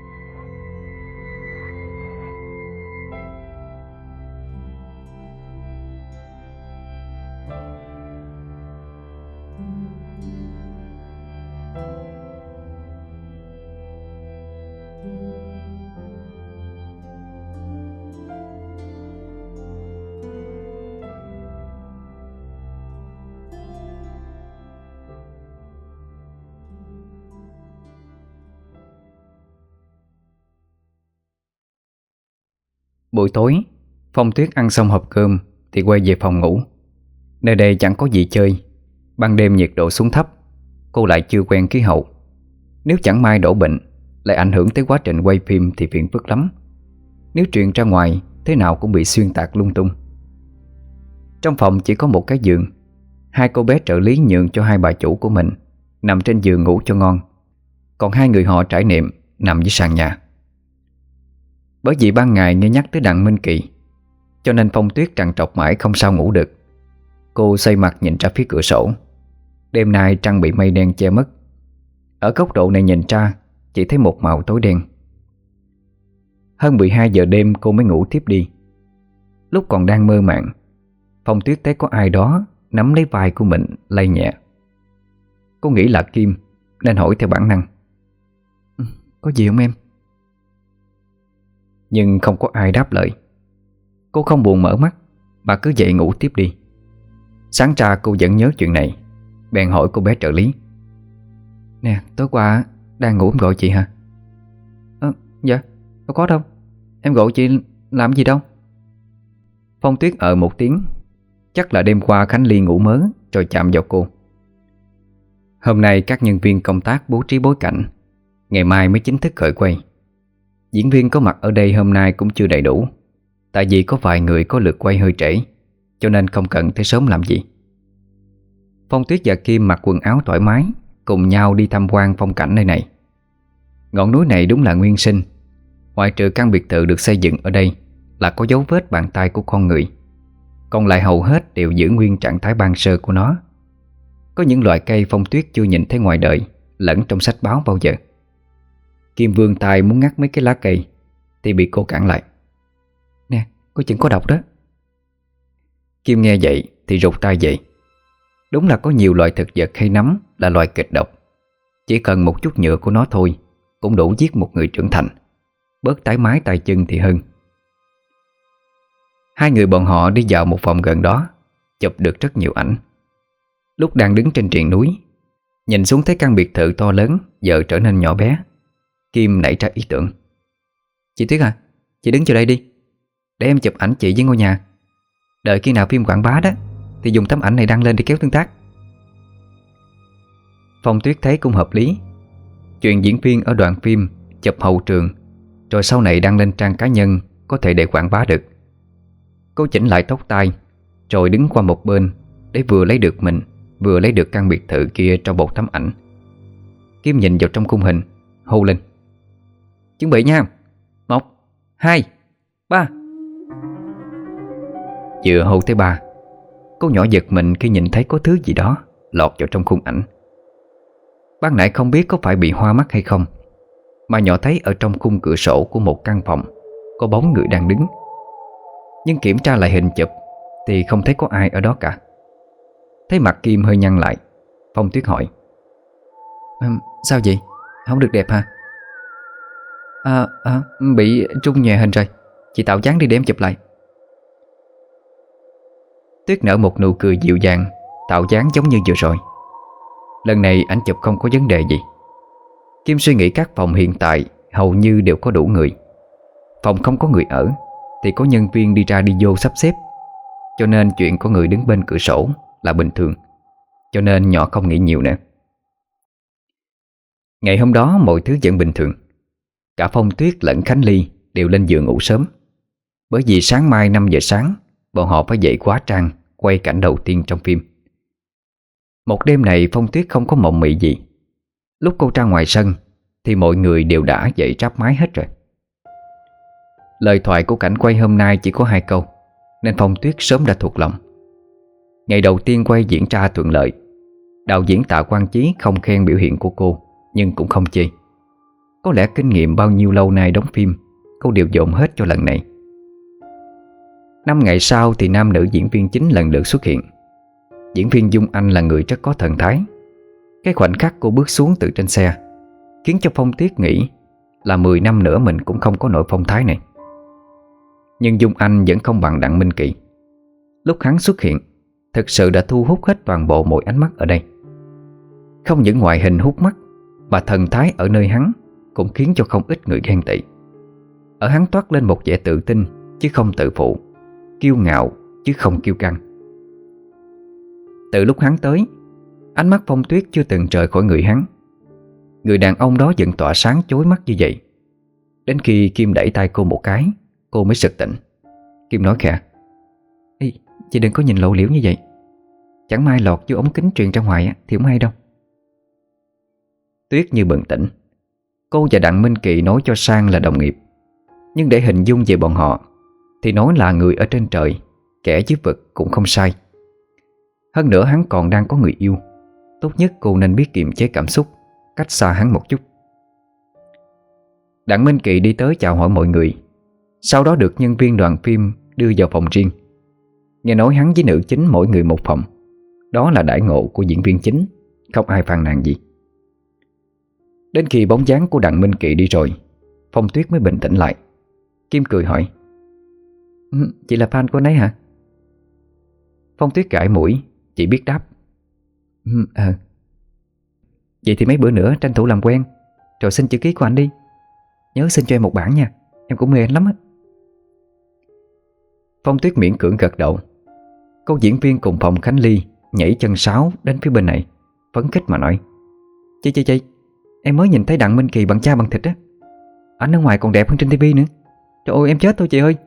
Buổi tối, Phong Tuyết ăn xong hộp cơm thì quay về phòng ngủ. Nơi đây chẳng có gì chơi. Ban đêm nhiệt độ xuống thấp, cô lại chưa quen khí hậu. Nếu chẳng may đổ bệnh, lại ảnh hưởng tới quá trình quay phim thì phiền phức lắm. Nếu truyền ra ngoài, thế nào cũng bị xuyên tạc lung tung. Trong phòng chỉ có một cái giường. Hai cô bé trợ lý nhường cho hai bà chủ của mình nằm trên giường ngủ cho ngon. Còn hai người họ trải nệm nằm dưới sàn nhà. Bởi vì ban ngày nghe nhắc tới Đặng Minh Kỳ, cho nên Phong Tuyết trằn trọc mãi không sao ngủ được. Cô xoay mặt nhìn ra phía cửa sổ. Đêm nay trăng bị mây đen che mất. Ở góc độ này nhìn ra chỉ thấy một màu tối đen. Hơn mười hai giờ đêm cô mới ngủ tiếp đi. Lúc còn đang mơ màng, Phong Tuyết thấy có ai đó nắm lấy vai của mình lay nhẹ. Cô nghĩ là Kim nên hỏi theo bản năng: "Ừ, có gì không em?" Nhưng không có ai đáp lời. Cô không buồn mở mắt mà cứ dậy ngủ tiếp đi. Sáng ra cô vẫn nhớ chuyện này, bèn hỏi cô bé trợ lý: "Nè, tối qua đang ngủ em gọi chị hả?" "Ờ, dạ, đâu có đâu. Em gọi chị làm gì đâu." Phong Tuyết ờ một tiếng. Chắc là đêm qua Khánh Ly ngủ mớ rồi chạm vào cô. Hôm nay các nhân viên công tác bố trí bối cảnh, ngày mai mới chính thức khởi quay. Diễn viên có mặt ở đây hôm nay cũng chưa đầy đủ, tại vì có vài người có lượt quay hơi trễ, cho nên không cần tới sớm làm gì. Phong Tuyết và Kim mặc quần áo thoải mái, cùng nhau đi tham quan phong cảnh nơi này. Ngọn núi này đúng là nguyên sinh. Ngoại trừ căn biệt thự được xây dựng ở đây là có dấu vết bàn tay của con người, còn lại hầu hết đều giữ nguyên trạng thái ban sơ của nó. Có những loại cây Phong Tuyết chưa nhìn thấy ngoài đời, lẫn trong sách báo bao giờ. Kim vươn tay muốn ngắt mấy cái lá cây thì bị cô cản lại: "Nè, có chừng có độc đó." Kim nghe vậy thì rụt tay về. Đúng là có nhiều loại thực vật hay nấm là loại kịch độc. Chỉ cần một chút nhựa của nó thôi cũng đủ giết một người trưởng thành. Bớt tái mái tay chân thì hơn. Hai người bọn họ đi dạo một vòng gần đó, chụp được rất nhiều ảnh. Lúc đang đứng trên triền núi, nhìn xuống thấy căn biệt thự to lớn giờ trở nên nhỏ bé, Kim nảy ra ý tưởng: "Chị Tuyết à, chị đứng chờ đây đi, để em chụp ảnh chị với ngôi nhà. Đợi khi nào phim quảng bá đó thì dùng tấm ảnh này đăng lên để kéo tương tác." Phong Tuyết thấy cũng hợp lý. Chuyện diễn viên ở đoạn phim chụp hậu trường rồi sau này đăng lên trang cá nhân có thể để quảng bá được. Cô chỉnh lại tóc tai rồi đứng qua một bên để vừa lấy được mình, vừa lấy được căn biệt thự kia trong một tấm ảnh. Kim nhìn vào trong khung hình, hô lên: "Chuẩn bị nha, một, hai, ba." Vừa hô tới ba, cô nhỏ giật mình khi nhìn thấy có thứ gì đó lọt vào trong khung ảnh. Ban nãy không biết có phải bị hoa mắt hay không, mà nhỏ thấy ở trong khung cửa sổ của một căn phòng có bóng người đang đứng. Nhưng kiểm tra lại hình chụp thì không thấy có ai ở đó cả. Thấy mặt Kim hơi nhăn lại, Phong Tuyết hỏi: "À, sao vậy? Không được đẹp hả?" À, à, bị trúng nhòe hình rồi. Chị tạo dáng đi để em chụp lại." Tuyết nở một nụ cười dịu dàng, tạo dáng giống như vừa rồi. Lần này ảnh chụp không có vấn đề gì. Kim suy nghĩ các phòng hiện tại hầu như đều có đủ người. Phòng không có người ở thì có nhân viên đi ra đi vô sắp xếp, cho nên chuyện có người đứng bên cửa sổ là bình thường. Cho nên nhỏ không nghĩ nhiều nữa. Ngày hôm đó mọi thứ vẫn bình thường. Cả Phong Tuyết lẫn Khánh Ly đều lên giường ngủ sớm, bởi vì sáng mai năm giờ sáng bọn họ phải dậy hóa trang quay cảnh đầu tiên trong phim. Một đêm này Phong Tuyết không có mộng mị gì. Lúc cô ra ngoài sân thì mọi người đều đã dậy ráp mái hết rồi. Lời thoại của cảnh quay hôm nay chỉ có hai câu, nên Phong Tuyết sớm đã thuộc lòng. Ngày đầu tiên quay diễn ra thuận lợi. Đạo diễn Tạ Quang Chí không khen biểu hiện của cô, nhưng cũng không chê. Có lẽ kinh nghiệm bao nhiêu lâu nay đóng phim cô đều dồn hết cho lần này. Năm ngày sau thì nam nữ diễn viên chính lần lượt xuất hiện. Diễn viên Dung Anh là người rất có thần thái. Cái khoảnh khắc cô bước xuống từ trên xe khiến cho Phong Tuyết nghĩ là mười năm nữa mình cũng không có nổi phong thái này. Nhưng Dung Anh vẫn không bằng Đặng Minh Kỳ. Lúc hắn xuất hiện thực sự đã thu hút hết toàn bộ mọi ánh mắt ở đây. Không những ngoại hình hút mắt, mà thần thái ở nơi hắn cũng khiến cho không ít người ghen tị. Ở hắn toát lên một vẻ tự tin chứ không tự phụ, kiêu ngạo chứ không kiêu căng. Từ lúc hắn tới, ánh mắt Phong Tuyết chưa từng rời khỏi người hắn. Người đàn ông đó vẫn tỏa sáng chói mắt như vậy. Đến khi Kim đẩy tay cô một cái, cô mới sực tỉnh. Kim nói khẽ: Ê, chị đừng có nhìn lộ liễu như vậy. Chẳng may lọt vô ống kính truyền ra ngoài thì không hay đâu. Tuyết như bừng tỉnh. Cô và Đặng Minh Kỳ nói cho sang là đồng nghiệp, nhưng để hình dung về bọn họ thì nói là người ở trên trời, kẻ dưới vực cũng không sai. Hơn nữa hắn còn đang có người yêu. Tốt nhất cô nên biết kiềm chế cảm xúc, cách xa hắn một chút. Đặng Minh Kỳ đi tới chào hỏi mọi người, sau đó được nhân viên đoàn phim đưa vào phòng riêng. Nghe nói hắn với nữ chính mỗi người một phòng. Đó là đãi ngộ của diễn viên chính, không ai phàn nàn gì. Đến khi bóng dáng của Đặng Minh Kỳ đi rồi, Phong Tuyết mới bình tĩnh lại. Kim cười hỏi: ừ, Chị là fan của anh ấy hả? Phong Tuyết gãi mũi, chỉ biết đáp: ừ, à. Vậy thì mấy bữa nữa tranh thủ làm quen, rồi xin chữ ký của anh đi. Nhớ xin cho em một bản nha, em cũng mê anh lắm á. Phong Tuyết miễn cưỡng gật đầu. Cô diễn viên cùng phòng Khánh Ly nhảy chân sáo đến phía bên này, phấn khích mà nói: Chị chị chị, em mới nhìn thấy Đặng Minh Kỳ bằng da bằng thịt á. Anh ở ngoài còn đẹp hơn trên tivi nữa. Trời ơi em chết thôi chị ơi.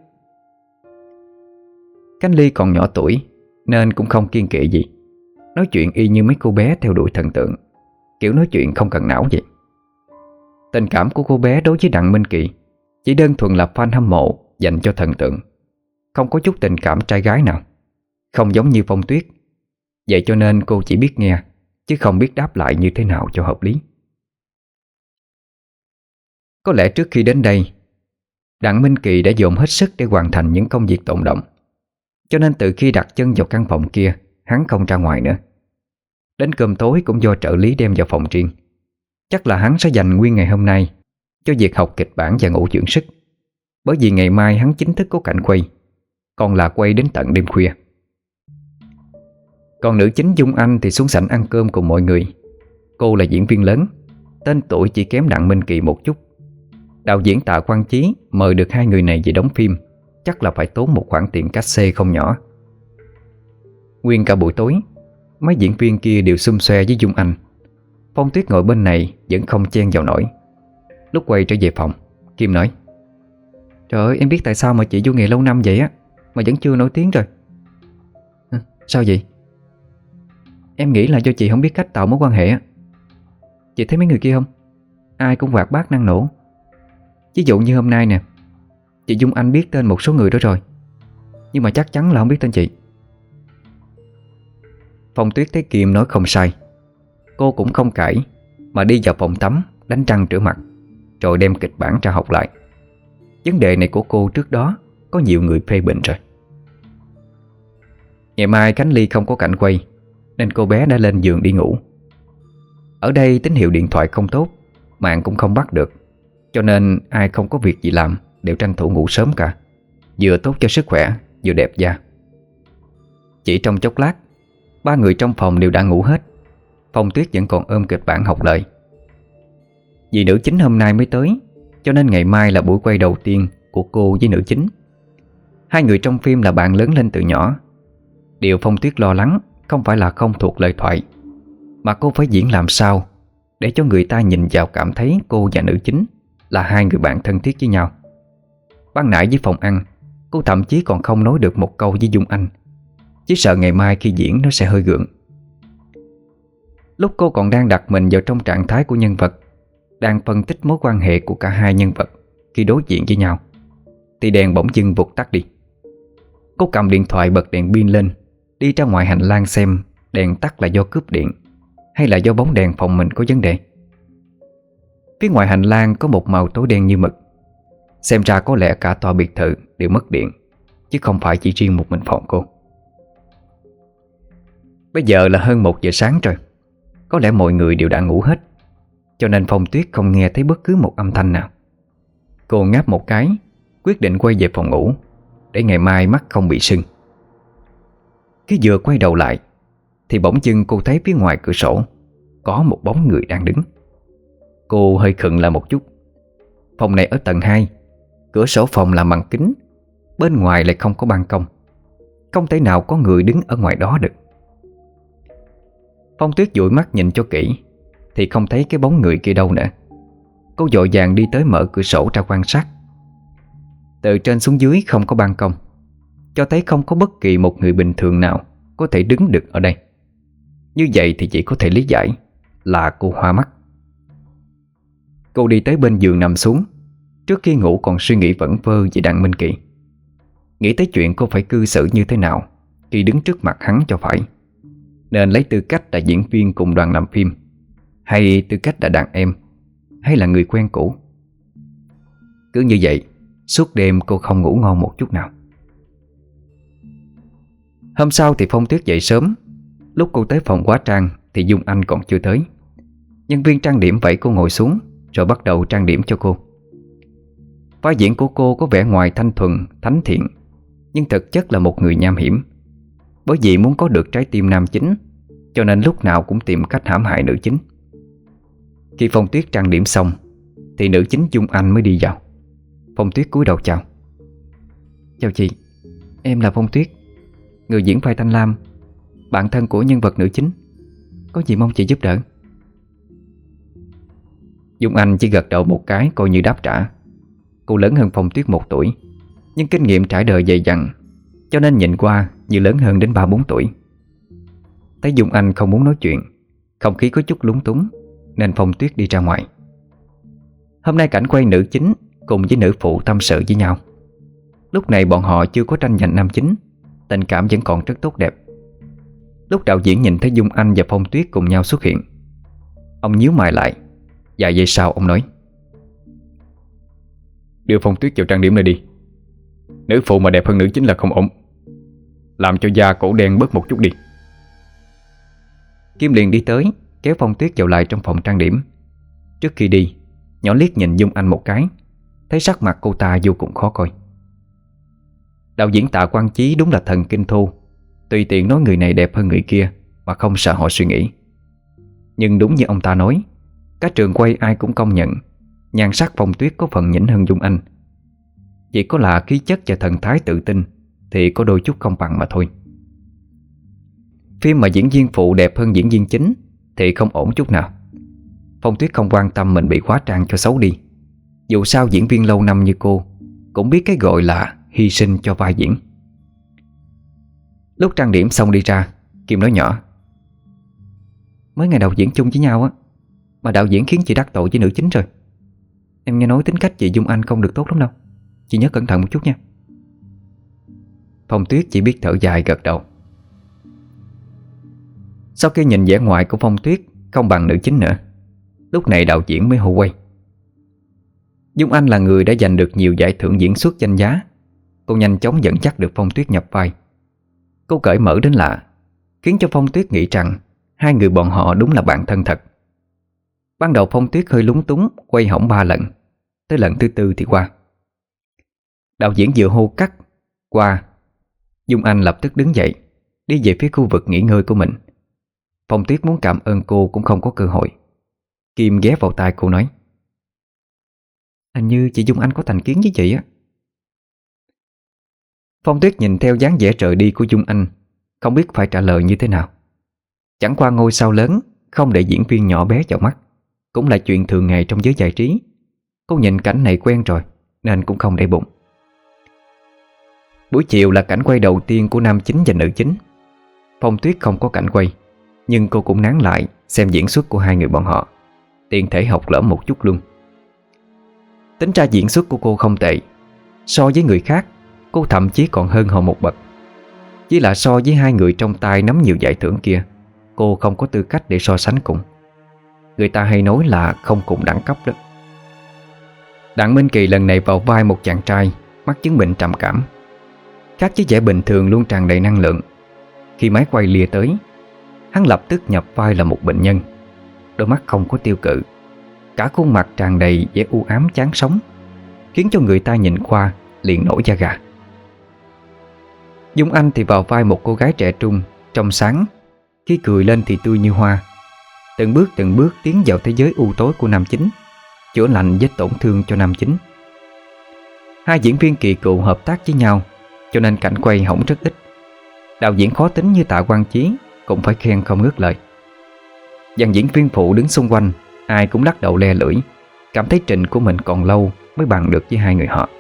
Khánh Ly còn nhỏ tuổi nên cũng không kiêng kỵ gì, nói chuyện y như mấy cô bé theo đuổi thần tượng, kiểu nói chuyện không cần não vậy. Tình cảm của cô bé đối với Đặng Minh Kỳ chỉ đơn thuần là fan hâm mộ dành cho thần tượng, không có chút tình cảm trai gái nào. Không giống như Phong Tuyết. Vậy cho nên cô chỉ biết nghe, chứ không biết đáp lại như thế nào cho hợp lý. Có lẽ trước khi đến đây, Đặng Minh Kỳ đã dồn hết sức để hoàn thành những công việc tồn đọng, cho nên từ khi đặt chân vào căn phòng kia, hắn không ra ngoài nữa. Đến cơm tối cũng do trợ lý đem vào phòng riêng. Chắc là hắn sẽ dành nguyên ngày hôm nay cho việc học kịch bản và ngủ dưỡng sức, bởi vì ngày mai hắn chính thức có cảnh quay, còn là quay đến tận đêm khuya. Còn nữ chính Dung Anh thì xuống sảnh ăn cơm cùng mọi người. Cô là diễn viên lớn, tên tuổi chỉ kém Đặng Minh Kỳ một chút. Đạo diễn Tạ Quang Chí mời được hai người này về đóng phim, chắc là phải tốn một khoản tiền cát xê không nhỏ. Nguyên cả buổi tối, mấy diễn viên kia đều xum xoe với Dung Anh. Phong Tuyết ngồi bên này vẫn không chen vào nổi. Lúc quay trở về phòng, Kim nói: Trời ơi em biết tại sao mà chị vô nghề lâu năm vậy á mà vẫn chưa nổi tiếng rồi. À, sao vậy? Em nghĩ là do chị không biết cách tạo mối quan hệ á. Chị thấy mấy người kia không? Ai cũng hoạt bát năng nổ. Ví dụ như hôm nay nè, chị Dung Anh biết tên một số người đó rồi, nhưng mà chắc chắn là không biết tên chị. Phong Tuyết thấy Kim nói không sai. Cô cũng không cãi, mà đi vào phòng tắm đánh răng rửa mặt, rồi đem kịch bản ra học lại. Vấn đề này của cô trước đó có nhiều người phê bình rồi. Ngày mai Khánh Ly không có cảnh quay, nên cô bé đã lên giường đi ngủ. Ở đây tín hiệu điện thoại không tốt, mạng cũng không bắt được, cho nên ai không có việc gì làm đều tranh thủ ngủ sớm cả. Vừa tốt cho sức khỏe, vừa đẹp da. Chỉ trong chốc lát, ba người trong phòng đều đã ngủ hết. Phong Tuyết vẫn còn ôm kịch bản học lời. Vì nữ chính hôm nay mới tới, cho nên ngày mai là buổi quay đầu tiên của cô với nữ chính. Hai người trong phim là bạn lớn lên từ nhỏ. Điều Phong Tuyết lo lắng không phải là không thuộc lời thoại, mà cô phải diễn làm sao để cho người ta nhìn vào cảm thấy cô và nữ chính là hai người bạn thân thiết với nhau. Ban nãy với phòng ăn, cô thậm chí còn không nói được một câu với Dung Anh, chỉ sợ ngày mai khi diễn nó sẽ hơi gượng. Lúc cô còn đang đặt mình vào trong trạng thái của nhân vật, đang phân tích mối quan hệ của cả hai nhân vật khi đối diện với nhau, thì đèn bỗng dưng vụt tắt đi. Cô cầm điện thoại bật đèn pin lên, đi ra ngoài hành lang xem đèn tắt là do cúp điện hay là do bóng đèn phòng mình có vấn đề. Phía ngoài hành lang có một màu tối đen như mực. Xem ra có lẽ cả tòa biệt thự đều mất điện, chứ không phải chỉ riêng một mình phòng cô. Bây giờ là hơn một giờ sáng rồi. Có lẽ mọi người đều đã ngủ hết, cho nên Phong Tuyết không nghe thấy bất cứ một âm thanh nào. Cô ngáp một cái, quyết định quay về phòng ngủ để ngày mai mắt không bị sưng. Khi vừa quay đầu lại thì bỗng dưng cô thấy phía ngoài cửa sổ có một bóng người đang đứng. Cô hơi khựng lại một chút. Phòng này ở tầng hai, cửa sổ phòng làm bằng kính, bên ngoài lại không có ban công, không thể nào có người đứng ở ngoài đó được. Phong Tuyết dụi mắt nhìn cho kỹ thì không thấy cái bóng người kia đâu nữa. Cô vội vàng đi tới mở cửa sổ ra quan sát. Từ trên xuống dưới không có ban công, cho thấy không có bất kỳ một người bình thường nào có thể đứng được ở đây. Như vậy thì chỉ có thể lý giải là cô hoa mắt. Cô đi tới bên giường nằm xuống. Trước khi ngủ còn suy nghĩ vẩn vơ về Đặng Minh Kỳ, nghĩ tới chuyện cô phải cư xử như thế nào khi đứng trước mặt hắn cho phải, nên lấy tư cách là diễn viên cùng đoàn làm phim, hay tư cách là đàn em, hay là người quen cũ. Cứ như vậy, suốt đêm cô không ngủ ngon một chút nào. Hôm sau thì Phong Tuyết dậy sớm. Lúc cô tới phòng hóa trang thì Dung Anh còn chưa tới. Nhân viên trang điểm vẫy cô ngồi xuống, rồi bắt đầu trang điểm cho cô. Vai diễn của cô có vẻ ngoài thanh thuần, thánh thiện, nhưng thực chất là một người nham hiểm. Bởi vì muốn có được trái tim nam chính, cho nên lúc nào cũng tìm cách hãm hại nữ chính. Khi Phong Tuyết trang điểm xong thì nữ chính Dung Anh mới đi vào. Phong Tuyết cúi đầu chào. Chào chị, em là Phong Tuyết, người diễn vai Thanh Lam, bạn thân của nhân vật nữ chính. Có gì mong chị giúp đỡ. Dung Anh chỉ gật đầu một cái coi như đáp trả. Cô lớn hơn Phong Tuyết một tuổi, nhưng kinh nghiệm trải đời dày dặn, cho nên nhìn qua như lớn hơn đến ba bốn tuổi. Thấy Dung Anh không muốn nói chuyện, không khí có chút lúng túng, nên Phong Tuyết đi ra ngoài. Hôm nay cảnh quay nữ chính cùng với nữ phụ tâm sự với nhau. Lúc này bọn họ chưa có tranh giành nam chính, tình cảm vẫn còn rất tốt đẹp. Lúc đạo diễn nhìn thấy Dung Anh và Phong Tuyết cùng nhau xuất hiện, ông nhíu mày lại. Vài giây sau ông nói: đưa Phong Tuyết vào trang điểm này đi. Nữ phụ mà đẹp hơn nữ chính là không ổn. Làm cho da cổ đen bớt một chút đi. Kim liền đi tới, kéo Phong Tuyết vào lại trong phòng trang điểm. Trước khi đi, nhỏ liếc nhìn Dung Anh một cái, thấy sắc mặt cô ta vô cùng khó coi. Đạo diễn Tạ Quang Chí đúng là thần kinh thô, tùy tiện nói người này đẹp hơn người kia mà không sợ họ suy nghĩ. Nhưng đúng như ông ta nói, các trường quay ai cũng công nhận nhan sắc Phong Tuyết có phần nhỉnh hơn Dung Anh. Chỉ có là khí chất và thần thái tự tin thì có đôi chút không bằng mà thôi. Phim mà diễn viên phụ đẹp hơn diễn viên chính thì không ổn chút nào. Phong Tuyết không quan tâm mình bị hóa trang cho xấu đi. Dù sao diễn viên lâu năm như cô cũng biết cái gọi là hy sinh cho vai diễn. Lúc trang điểm xong đi ra, Kim nói nhỏ: mới ngày đầu diễn chung với nhau á, mà đạo diễn khiến chị đắc tội với nữ chính rồi. Em nghe nói tính cách chị Dung Anh không được tốt lắm đâu. Chị nhớ cẩn thận một chút nha. Phong Tuyết chỉ biết thở dài gật đầu. Sau khi nhìn vẻ ngoài của Phong Tuyết không bằng nữ chính nữa, lúc này đạo diễn mới hô quay. Dung Anh là người đã giành được nhiều giải thưởng diễn xuất danh giá. Cô nhanh chóng dẫn dắt được Phong Tuyết nhập vai. Cô cởi mở đến lạ, khiến cho Phong Tuyết nghĩ rằng hai người bọn họ đúng là bạn thân thật. Ban đầu Phong Tuyết hơi lúng túng, quay hỏng ba lần, tới lần thứ tư thì qua. Đạo diễn vừa hô cắt qua, Dung Anh lập tức đứng dậy, đi về phía khu vực nghỉ ngơi của mình. Phong Tuyết muốn cảm ơn cô cũng không có cơ hội. Kim ghé vào tai cô nói: Hình như chị Dung Anh có thành kiến với chị á. Phong Tuyết nhìn theo dáng vẻ rời đi của Dung Anh, không biết phải trả lời như thế nào. Chẳng qua ngôi sao lớn không để diễn viên nhỏ bé vào mắt cũng là chuyện thường ngày trong giới giải trí. Cô nhìn cảnh này quen rồi nên cũng không để bụng. Buổi chiều là cảnh quay đầu tiên của nam chính và nữ chính. Phong Tuyết không có cảnh quay, nhưng cô cũng nán lại xem diễn xuất của hai người bọn họ, tiện thể học lỡ một chút luôn. Tính ra diễn xuất của cô không tệ. So với người khác, cô thậm chí còn hơn họ một bậc. Chỉ là so với hai người trong tay nắm nhiều giải thưởng kia, cô không có tư cách để so sánh cùng. Người ta hay nói là không cùng đẳng cấp đó. Đặng Minh Kỳ lần này vào vai một chàng trai mắc chứng bệnh trầm cảm. Khác với vẻ bình thường luôn tràn đầy năng lượng, khi máy quay lìa tới, hắn lập tức nhập vai là một bệnh nhân. Đôi mắt không có tiêu cự, cả khuôn mặt tràn đầy vẻ u ám chán sống, khiến cho người ta nhìn qua liền nổi da gà. Dung Anh thì vào vai một cô gái trẻ trung, trong sáng, khi cười lên thì tươi như hoa, từng bước từng bước tiến vào thế giới u tối của nam chính, chữa lành vết tổn thương cho nam chính. Hai diễn viên kỳ cựu hợp tác với nhau, cho nên cảnh quay hỏng rất ít. Đạo diễn khó tính như Tạ Quang Chí cũng phải khen không ngớt lời. Dàn diễn viên phụ đứng xung quanh ai cũng lắc đầu le lưỡi, cảm thấy trình của mình còn lâu mới bằng được với hai người họ.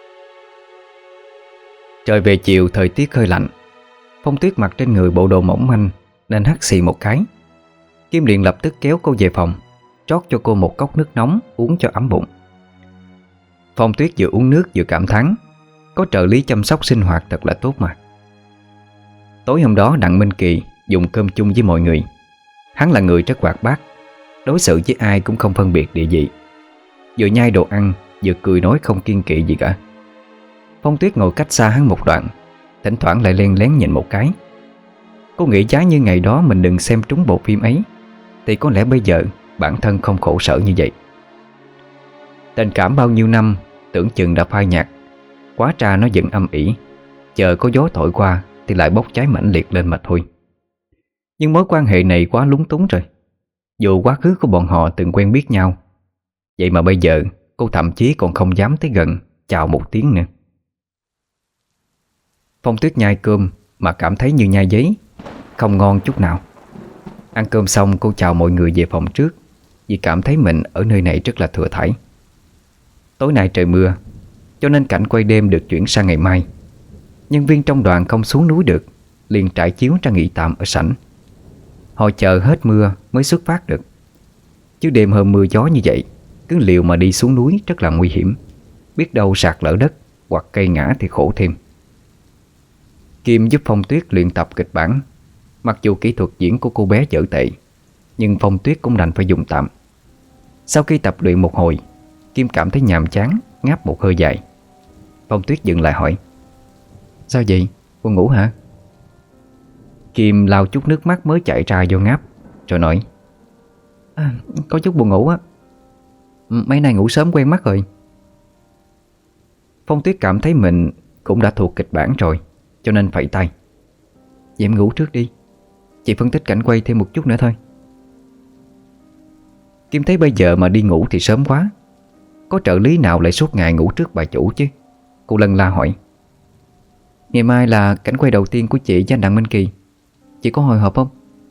Trời về chiều, thời tiết hơi lạnh. Phong Tuyết mặc trên người bộ đồ mỏng manh nên hắt xì một cái. Kim liền lập tức kéo cô về phòng, rót cho cô một cốc nước nóng uống cho ấm bụng. Phong Tuyết vừa uống nước vừa cảm thán, có trợ lý chăm sóc sinh hoạt thật là tốt mà. Tối hôm đó Đặng Minh Kỳ dùng cơm chung với mọi người. Hắn là người rất hoạt bát, đối xử với ai cũng không phân biệt địa vị, vừa nhai đồ ăn vừa cười nói không kiêng kỵ gì cả. Phong Tuyết ngồi cách xa hắn một đoạn, thỉnh thoảng lại len lén nhìn một cái. Cô nghĩ giá như ngày đó mình đừng xem trúng bộ phim ấy thì có lẽ bây giờ bản thân không khổ sở như vậy. Tình cảm bao nhiêu năm tưởng chừng đã phai nhạt, quá ra nó vẫn âm ỉ, chờ có gió thổi qua thì lại bốc cháy mãnh liệt lên mà thôi. Nhưng mối quan hệ này quá lúng túng rồi. Dù quá khứ của bọn họ từng quen biết nhau, vậy mà bây giờ cô thậm chí còn không dám tới gần chào một tiếng nữa. Phong Tuyết nhai cơm mà cảm thấy như nhai giấy, không ngon chút nào. Ăn cơm xong cô chào mọi người về phòng trước, vì cảm thấy mình ở nơi này rất là thừa thãi. Tối nay trời mưa, cho nên cảnh quay đêm được chuyển sang ngày mai. Nhân viên trong đoàn không xuống núi được, liền trải chiếu ra nghỉ tạm ở sảnh. Họ chờ hết mưa mới xuất phát được, chứ đêm hôm mưa gió như vậy, cứ liều mà đi xuống núi rất là nguy hiểm. Biết đâu sạt lở đất hoặc cây ngã thì khổ thêm. Kim giúp Phong Tuyết luyện tập kịch bản. Mặc dù kỹ thuật diễn của cô bé dở tệ, nhưng Phong Tuyết cũng đành phải dùng tạm. Sau khi tập luyện một hồi, Kim cảm thấy nhàm chán, ngáp một hơi dài. Phong Tuyết dừng lại hỏi: Sao vậy? Buồn ngủ hả? Kim lau chút nước mắt mới chảy ra do ngáp, rồi nói: à, Có chút buồn ngủ á. Mấy nay ngủ sớm quen mắt rồi. Phong Tuyết cảm thấy mình cũng đã thuộc kịch bản rồi, cho nên phẩy tay: Vậy em ngủ trước đi, chị phân tích cảnh quay thêm một chút nữa thôi. Kim thấy bây giờ mà đi ngủ thì sớm quá. Có trợ lý nào lại suốt ngày ngủ trước bà chủ chứ. Cô lân la hỏi: Ngày mai là cảnh quay đầu tiên của chị với anh Đặng Minh Kỳ, chị có hồi hộp không?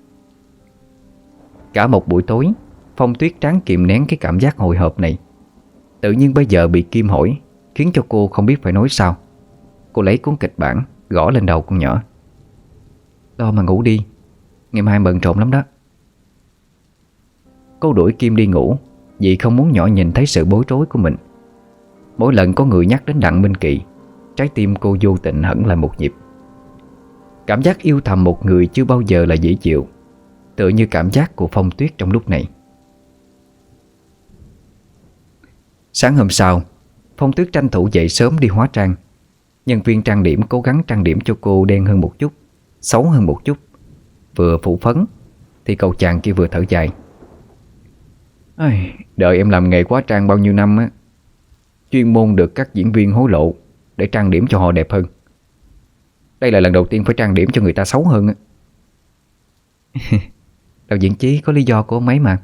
Cả một buổi tối, Phong Tuyết ráng kìm nén cái cảm giác hồi hộp này. Tự nhiên bây giờ bị Kim hỏi, khiến cho cô không biết phải nói sao. Cô lấy cuốn kịch bản gõ lên đầu con nhỏ: Lo mà ngủ đi, ngày mai bận rộn lắm đó. Cô đuổi Kim đi ngủ vì không muốn nhỏ nhìn thấy sự bối rối của mình. Mỗi lần có người nhắc đến Đặng Minh Kỳ, trái tim cô vô tình hững lại một nhịp. Cảm giác yêu thầm một người chưa bao giờ là dễ chịu, tựa như cảm giác của Phong Tuyết trong lúc này. Sáng hôm sau, Phong Tuyết tranh thủ dậy sớm đi hóa trang. Nhân viên trang điểm cố gắng trang điểm cho cô đen hơn một chút, xấu hơn một chút. Vừa phủ phấn thì cậu chàng kia vừa thở dài: Đợi em làm nghề hóa trang bao nhiêu năm á, chuyên môn được các diễn viên hối lộ để trang điểm cho họ đẹp hơn. Đây là lần đầu tiên phải trang điểm cho người ta xấu hơn á. Đạo diễn Chí có lý do của ông ấy mà.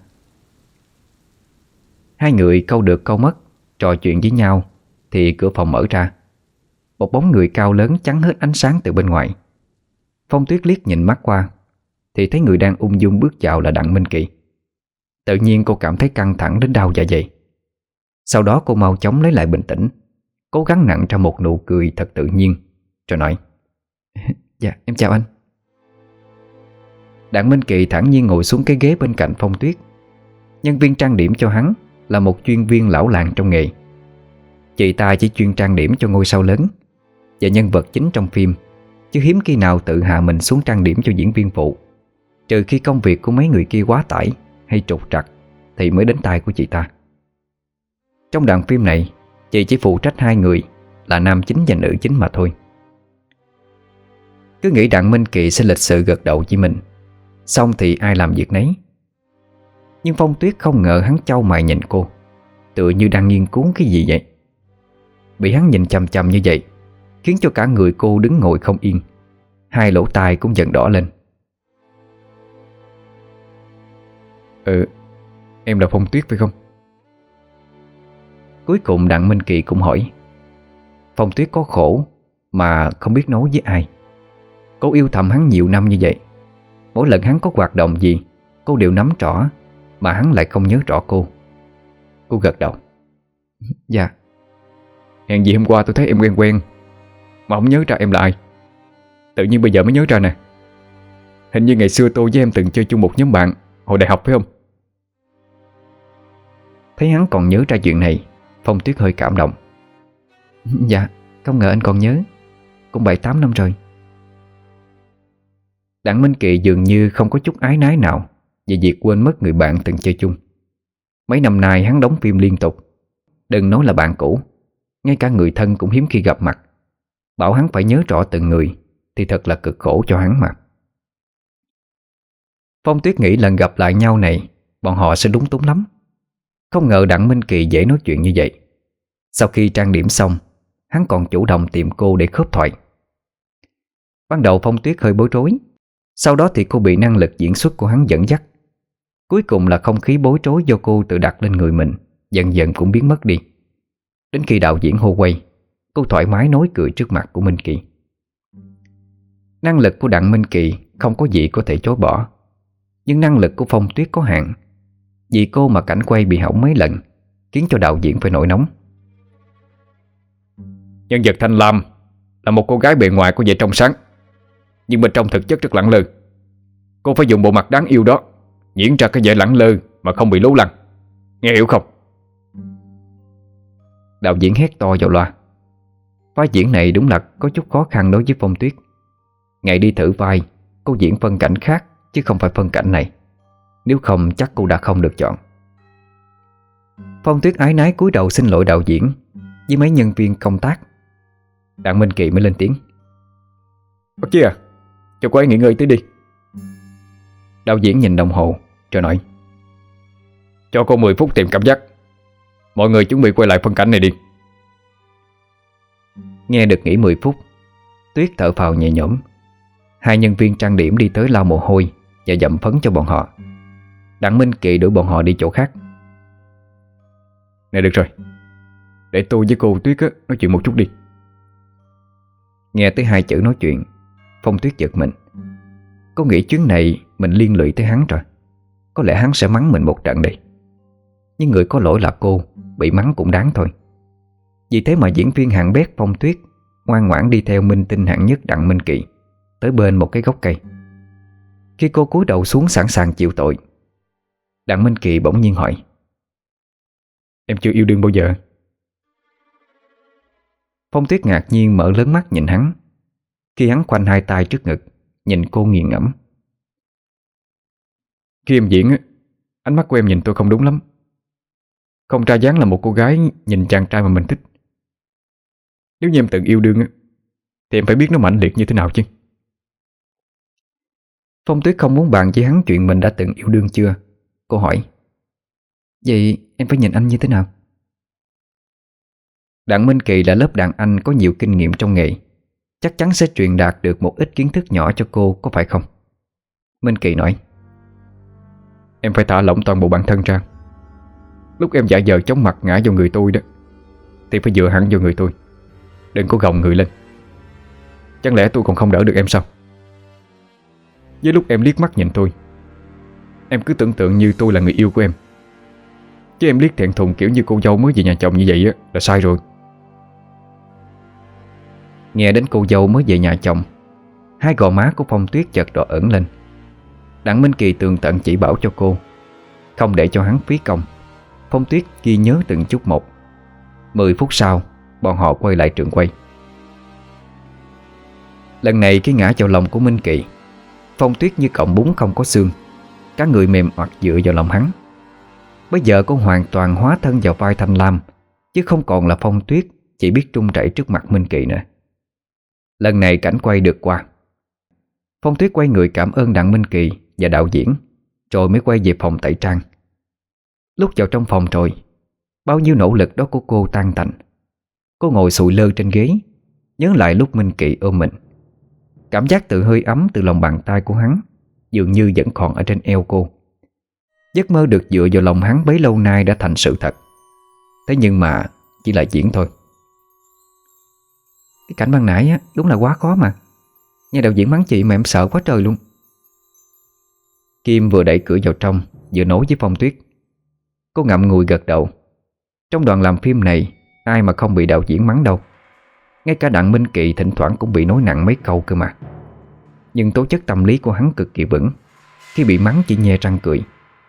Hai người câu được câu mất, trò chuyện với nhau thì cửa phòng mở ra. Một bóng người cao lớn chắn hết ánh sáng từ bên ngoài. Phong Tuyết liếc nhìn mắt qua thì thấy người đang ung dung bước vào là Đặng Minh Kỳ. Tự nhiên cô cảm thấy căng thẳng đến đau dạ dày. Sau đó cô mau chóng lấy lại bình tĩnh, cố gắng nặn ra một nụ cười thật tự nhiên, rồi nói: Dạ em chào anh. Đặng Minh Kỳ thản nhiên ngồi xuống cái ghế bên cạnh Phong Tuyết. Nhân viên trang điểm cho hắn là một chuyên viên lão làng trong nghề. Chị ta chỉ chuyên trang điểm cho ngôi sao lớn và nhân vật chính trong phim, chứ hiếm khi nào tự hạ mình xuống trang điểm cho diễn viên phụ. Trừ khi công việc của mấy người kia quá tải hay trục trặc thì mới đến tay của chị ta. Trong đoạn phim này, chị chỉ phụ trách hai người là nam chính và nữ chính mà thôi. Cứ nghĩ Đặng Minh Kỳ sẽ lịch sự gật đầu với mình, xong thì ai làm việc nấy. Nhưng Phong Tuyết không ngờ hắn chau mày nhìn cô, tựa như đang nghiên cứu cái gì vậy. Bị hắn nhìn chằm chằm như vậy khiến cho cả người cô đứng ngồi không yên, hai lỗ tai cũng dần đỏ lên. Ừ, em là Phong Tuyết phải không? Cuối cùng Đặng Minh Kỳ cũng hỏi. Phong Tuyết có khổ mà không biết nói với ai. Cô yêu thầm hắn nhiều năm như vậy, mỗi lần hắn có hoạt động gì cô đều nắm rõ, mà hắn lại không nhớ rõ cô. Cô gật đầu. Dạ. Hèn gì hôm qua tôi thấy em quen quen mà không nhớ ra em là ai. Tự nhiên bây giờ mới nhớ ra nè. Hình như ngày xưa tôi với em từng chơi chung một nhóm bạn hồi đại học phải không? Thấy hắn còn nhớ ra chuyện này, Phong Tuyết hơi cảm động. Dạ, không ngờ anh còn nhớ. Cũng bảy tám năm rồi. Đặng Minh Kỳ dường như không có chút ái nái nào về việc quên mất người bạn từng chơi chung. Mấy năm nay hắn đóng phim liên tục, đừng nói là bạn cũ, ngay cả người thân cũng hiếm khi gặp mặt. Bảo hắn phải nhớ rõ từng người thì thật là cực khổ cho hắn mà. Phong Tuyết nghĩ lần gặp lại nhau này bọn họ sẽ lúng túng lắm. Không ngờ Đặng Minh Kỳ dễ nói chuyện như vậy. Sau khi trang điểm xong, hắn còn chủ động tìm cô để khớp thoại. Ban đầu Phong Tuyết hơi bối rối, sau đó thì cô bị năng lực diễn xuất của hắn dẫn dắt. Cuối cùng là không khí bối rối do cô tự đặt lên người mình dần dần cũng biến mất đi. Đến khi đạo diễn hô quay, cô thoải mái nói cười trước mặt của Minh Kỳ. Năng lực của Đặng Minh Kỳ không có gì có thể chối bỏ, nhưng năng lực của Phong Tuyết có hạn. Vì cô mà cảnh quay bị hỏng mấy lần, khiến cho đạo diễn phải nổi nóng. Nhân vật Thanh Lam là một cô gái bề ngoài có vẻ trong sáng, nhưng bên trong thực chất rất lẳng lơ. Cô phải dùng bộ mặt đáng yêu đó diễn ra cái vẻ lẳng lơ mà không bị lố lăng. Nghe hiểu không? Đạo diễn hét to vào loa. Vai diễn này đúng là có chút khó khăn đối với Phong Tuyết. Ngày đi thử vai, cô diễn phân cảnh khác chứ không phải phân cảnh này. Nếu không chắc cô đã không được chọn. Phong Tuyết ái nái cúi đầu xin lỗi đạo diễn với mấy nhân viên công tác. Đặng Minh Kỳ mới lên tiếng. Bác Chi à, cho cô ấy nghỉ ngơi tí đi. Đạo diễn nhìn đồng hồ rồi nói. Cho cô mười phút tìm cảm giác. Mọi người chuẩn bị quay lại phân cảnh này đi. Nghe được nghỉ mười phút, Tuyết thở phào nhẹ nhõm. Hai nhân viên trang điểm đi tới lau mồ hôi và dặm phấn cho bọn họ. Đặng Minh Kỳ đuổi bọn họ đi chỗ khác. Nè được rồi, để tôi với cô Tuyết á, nói chuyện một chút đi. Nghe tới hai chữ nói chuyện, Phong Tuyết giật mình. Cô nghĩ chuyến này mình liên lụy tới hắn rồi. Có lẽ hắn sẽ mắng mình một trận đây. Nhưng người có lỗi là cô, bị mắng cũng đáng thôi. Vì thế mà diễn viên hạng bét Phong Tuyết ngoan ngoãn đi theo minh tinh hạng nhất Đặng Minh Kỳ tới bên một cái gốc cây. Khi cô cúi đầu xuống sẵn sàng chịu tội, Đặng Minh Kỳ bỗng nhiên hỏi. Em chưa yêu đương bao giờ? Phong Tuyết ngạc nhiên mở lớn mắt nhìn hắn. Khi hắn khoanh hai tay trước ngực, nhìn cô nghiền ngẫm. Khi em diễn, ánh mắt của em nhìn tôi không đúng lắm. Không ra dáng là một cô gái nhìn chàng trai mà mình thích. Nếu như em từng yêu đương thì em phải biết nó mãnh liệt như thế nào chứ. Phong Tuyết không muốn bàn với hắn chuyện mình đã từng yêu đương chưa. Cô hỏi. Vậy em phải nhìn anh như thế nào? Đặng Minh Kỳ là lớp đàn anh có nhiều kinh nghiệm trong nghề. chắc chắn sẽ truyền đạt được một ít kiến thức nhỏ cho cô, có phải không? Minh Kỳ nói:
Em phải thả lỏng toàn bộ bản thân ra. Lúc em giả vờ chóng mặt ngã vào người tôi đó thì phải dựa hẳn vào người tôi, đừng có gồng người lên. Chẳng lẽ tôi còn không đỡ được em sao? Với lúc em liếc mắt nhìn tôi, em cứ tưởng tượng như tôi là người yêu của em, chứ em liếc thẹn thùng kiểu như cô dâu mới về nhà chồng như vậy á là sai rồi.
Nghe đến cô dâu mới về nhà chồng, hai gò má của Phong Tuyết chợt đỏ ửng lên. Đặng Minh Kỳ tường tận chỉ bảo cho cô, không để cho hắn phí công. Phong Tuyết ghi nhớ từng chút một. Mười phút sau, bọn họ quay lại trường quay. Lần này cái ngã vào lòng của Minh Kỳ, Phong Tuyết như cọng bún không có xương, cả người mềm oặt dựa vào lòng hắn. Bây giờ cô hoàn toàn hóa thân vào vai Thanh Lam, chứ không còn là Phong Tuyết chỉ biết trung chảy trước mặt Minh Kỳ nữa. Lần này cảnh quay được qua. Phong Tuyết quay người cảm ơn Đặng Minh Kỳ và đạo diễn, rồi mới quay về phòng tẩy trang. Lúc vào trong phòng rồi, bao nhiêu nỗ lực đó của cô tan tành. Cô ngồi sụi lơ trên ghế, nhớ lại lúc Minh Kỳ ôm mình. Cảm giác tự hơi ấm từ lòng bàn tay của hắn dường như vẫn còn ở trên eo cô. Giấc mơ được dựa vào lòng hắn bấy lâu nay đã thành sự thật. Thế nhưng mà chỉ là diễn thôi. Cái cảnh ban nãy á, đúng là quá khó mà. Nghe đạo diễn mắng chị mà em sợ quá trời luôn. Kim vừa đẩy cửa vào trong, vừa nói với Phong Tuyết. Cô ngậm ngùi gật đầu. Trong đoàn làm phim này, ai mà không bị đạo diễn mắng đâu. Ngay cả Đặng Minh Kỳ thỉnh thoảng cũng bị nói nặng mấy câu cơ mà. Nhưng tố chất tâm lý của hắn cực kỳ vững. Khi bị mắng chỉ nhe răng cười.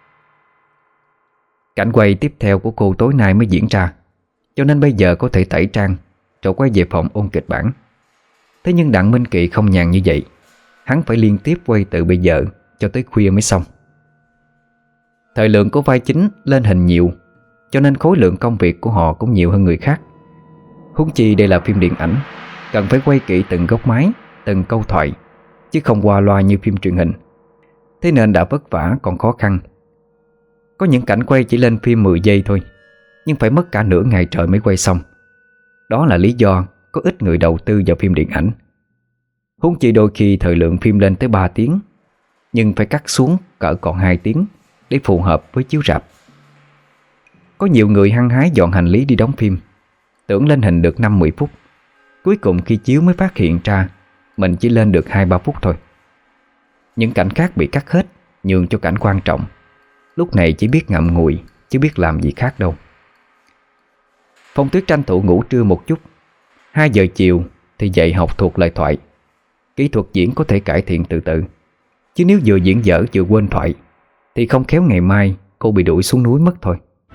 Cảnh quay tiếp theo của cô tối nay mới diễn ra, cho nên bây giờ có thể tẩy trang rồi quay về phòng ôn kịch bản. Thế nhưng Đặng Minh Kỳ không nhàn như vậy. Hắn phải liên tiếp quay từ bây giờ cho tới khuya mới xong. Thời lượng của vai chính lên hình nhiều, cho nên khối lượng công việc của họ cũng nhiều hơn người khác. Huống chi đây là phim điện ảnh, cần phải quay kỹ từng góc máy, từng câu thoại, chứ không qua loa như phim truyền hình. Thế nên đã vất vả còn khó khăn. Có những cảnh quay chỉ lên phim mười giây thôi, nhưng phải mất cả nửa ngày trời mới quay xong. Đó là lý do có ít người đầu tư vào phim điện ảnh. Huống chi đôi khi thời lượng phim lên tới ba tiếng, nhưng phải cắt xuống cỡ còn hai tiếng để phù hợp với chiếu rạp. Có nhiều người hăng hái dọn hành lý đi đóng phim, tưởng lên hình được năm mười phút. Cuối cùng khi chiếu mới phát hiện ra mình chỉ lên được hai ba phút thôi. Những cảnh khác bị cắt hết, nhường cho cảnh quan trọng. Lúc này chỉ biết ngậm ngùi, chứ biết làm gì khác đâu. Phong Tuyết tranh thủ ngủ trưa một chút. Hai giờ chiều thì dậy học thuộc lời thoại. Kỹ thuật diễn có thể cải thiện từ từ, chứ nếu vừa diễn dở vừa quên thoại thì không khéo ngày mai cô bị đuổi xuống núi mất thôi.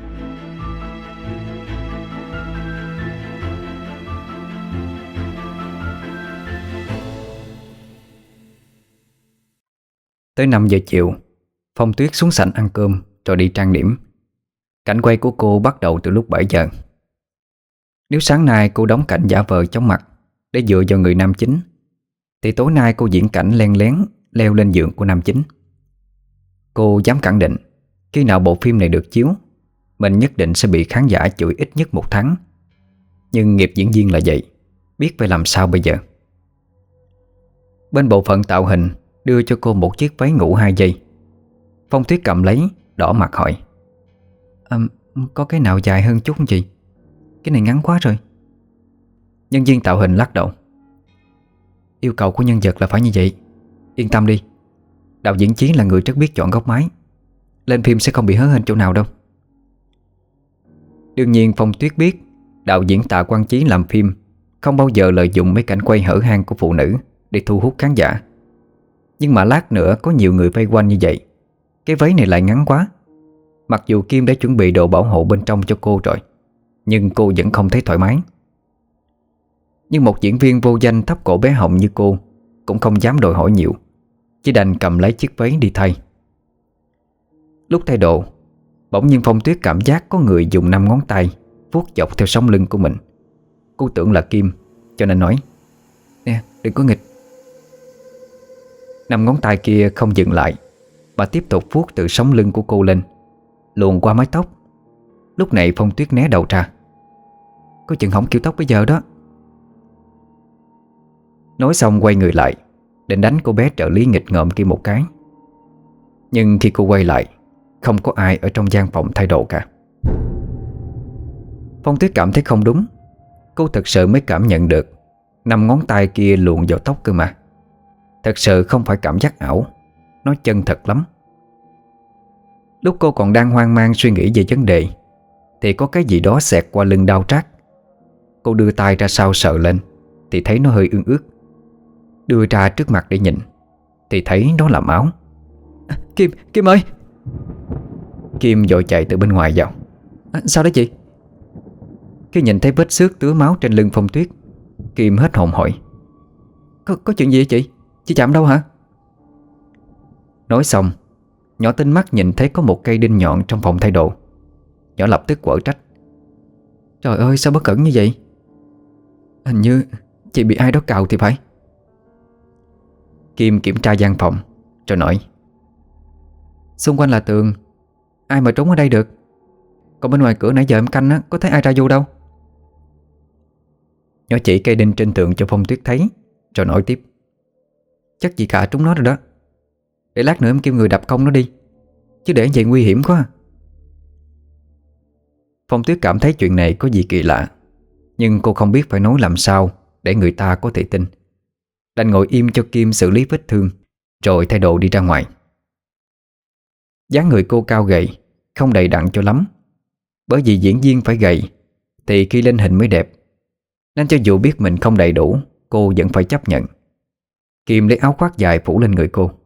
Tới năm giờ chiều, Phong Tuyết xuống sảnh ăn cơm rồi đi trang điểm. Cảnh quay của cô bắt đầu từ lúc bảy giờ. Nếu sáng nay cô đóng cảnh giả vờ chóng mặt để dựa vào người nam chính, thì tối nay cô diễn cảnh len lén leo lên giường của nam chính. Cô dám khẳng định khi nào bộ phim này được chiếu, mình nhất định sẽ bị khán giả chửi ít nhất một tháng. Nhưng nghiệp diễn viên là vậy, biết phải làm sao bây giờ. Bên bộ phận tạo hình đưa cho cô một chiếc váy ngủ hai giây. Phong Tuyết cầm lấy, đỏ mặt hỏi: à, có cái nào dài hơn chút không chị? Cái này ngắn quá rồi. Nhân viên tạo hình lắc đầu: yêu cầu của nhân vật là phải như vậy. Yên tâm đi, đạo diễn Chí là người rất biết chọn góc máy, lên phim sẽ không bị hớ hênh chỗ nào đâu. Đương nhiên Phong Tuyết biết đạo diễn Tạ Quang Chí làm phim không bao giờ lợi dụng mấy cảnh quay hở hang của phụ nữ để thu hút khán giả. Nhưng mà lát nữa có nhiều người vây quanh như vậy, cái váy này lại ngắn quá. Mặc dù Kim đã chuẩn bị đồ bảo hộ bên trong cho cô rồi, nhưng cô vẫn không thấy thoải mái. Nhưng một diễn viên vô danh thấp cổ bé họng như cô cũng không dám đòi hỏi nhiều, chỉ đành cầm lấy chiếc váy đi thay. Lúc thay đồ, bỗng nhiên Phong Tuyết cảm giác có người dùng năm ngón tay vuốt dọc theo sống lưng của mình. Cô tưởng là Kim, cho nên nói: nè, đừng có nghịch. Năm ngón tay kia không dừng lại, mà tiếp tục vuốt từ sống lưng của cô lên, luồn qua mái tóc. Lúc này Phong Tuyết né đầu ra: có chừng hỏng kiểu tóc bây giờ đó. Nói xong quay người lại, định đánh cô bé trợ lý nghịch ngợm kia một cái. Nhưng khi cô quay lại, không có ai ở trong gian phòng thay đồ cả. Phong Tuyết cảm thấy không đúng. Cô thật sự mới cảm nhận được năm ngón tay kia luồn vào tóc cơ mà. Thật sự không phải cảm giác ảo, nó chân thật lắm. Lúc cô còn đang hoang mang suy nghĩ về vấn đề thì có cái gì đó xẹt qua lưng đau rát. Cô đưa tay ra sau sờ lên thì thấy nó hơi ương ướt. Đưa ra trước mặt để nhìn thì thấy nó là máu. à, Kim, Kim ơi! Kim vội chạy từ bên ngoài vào. à, Sao đấy chị? Khi nhìn thấy vết xước tứa máu trên lưng Phong Tuyết, Kim hết hồn hỏi: Có, có chuyện gì vậy chị? Chị chạm đâu hả? Nói xong, nhỏ tinh mắt nhìn thấy có một cây đinh nhọn trong phòng thay đồ. Nhỏ lập tức quở trách: Trời ơi, sao bất cẩn như vậy? Hình như chị bị ai đó cào thì phải. Kim kiểm tra gian phòng rồi nói: Xung quanh là tường, ai mà trốn ở đây được. Còn bên ngoài cửa nãy giờ em canh á, có thấy ai ra vô đâu. Nhỏ chỉ cây đinh trên tường cho Phong Tuyết thấy, rồi nói tiếp: Chắc chị cả trúng nó rồi đó. Để lát nữa em kêu người đập công nó đi, chứ để vậy nguy hiểm quá. Phong Tuyết cảm thấy chuyện này có gì kỳ lạ, nhưng cô không biết phải nói làm sao để người ta có thể tin. Đành ngồi im cho Kim xử lý vết thương, rồi thay đồ đi ra ngoài. Dáng người cô cao gầy, không đầy đặn cho lắm. Bởi vì diễn viên phải gầy thì khi lên hình mới đẹp, nên cho dù biết mình không đầy đủ, cô vẫn phải chấp nhận. Kim lấy áo khoác dài phủ lên người cô.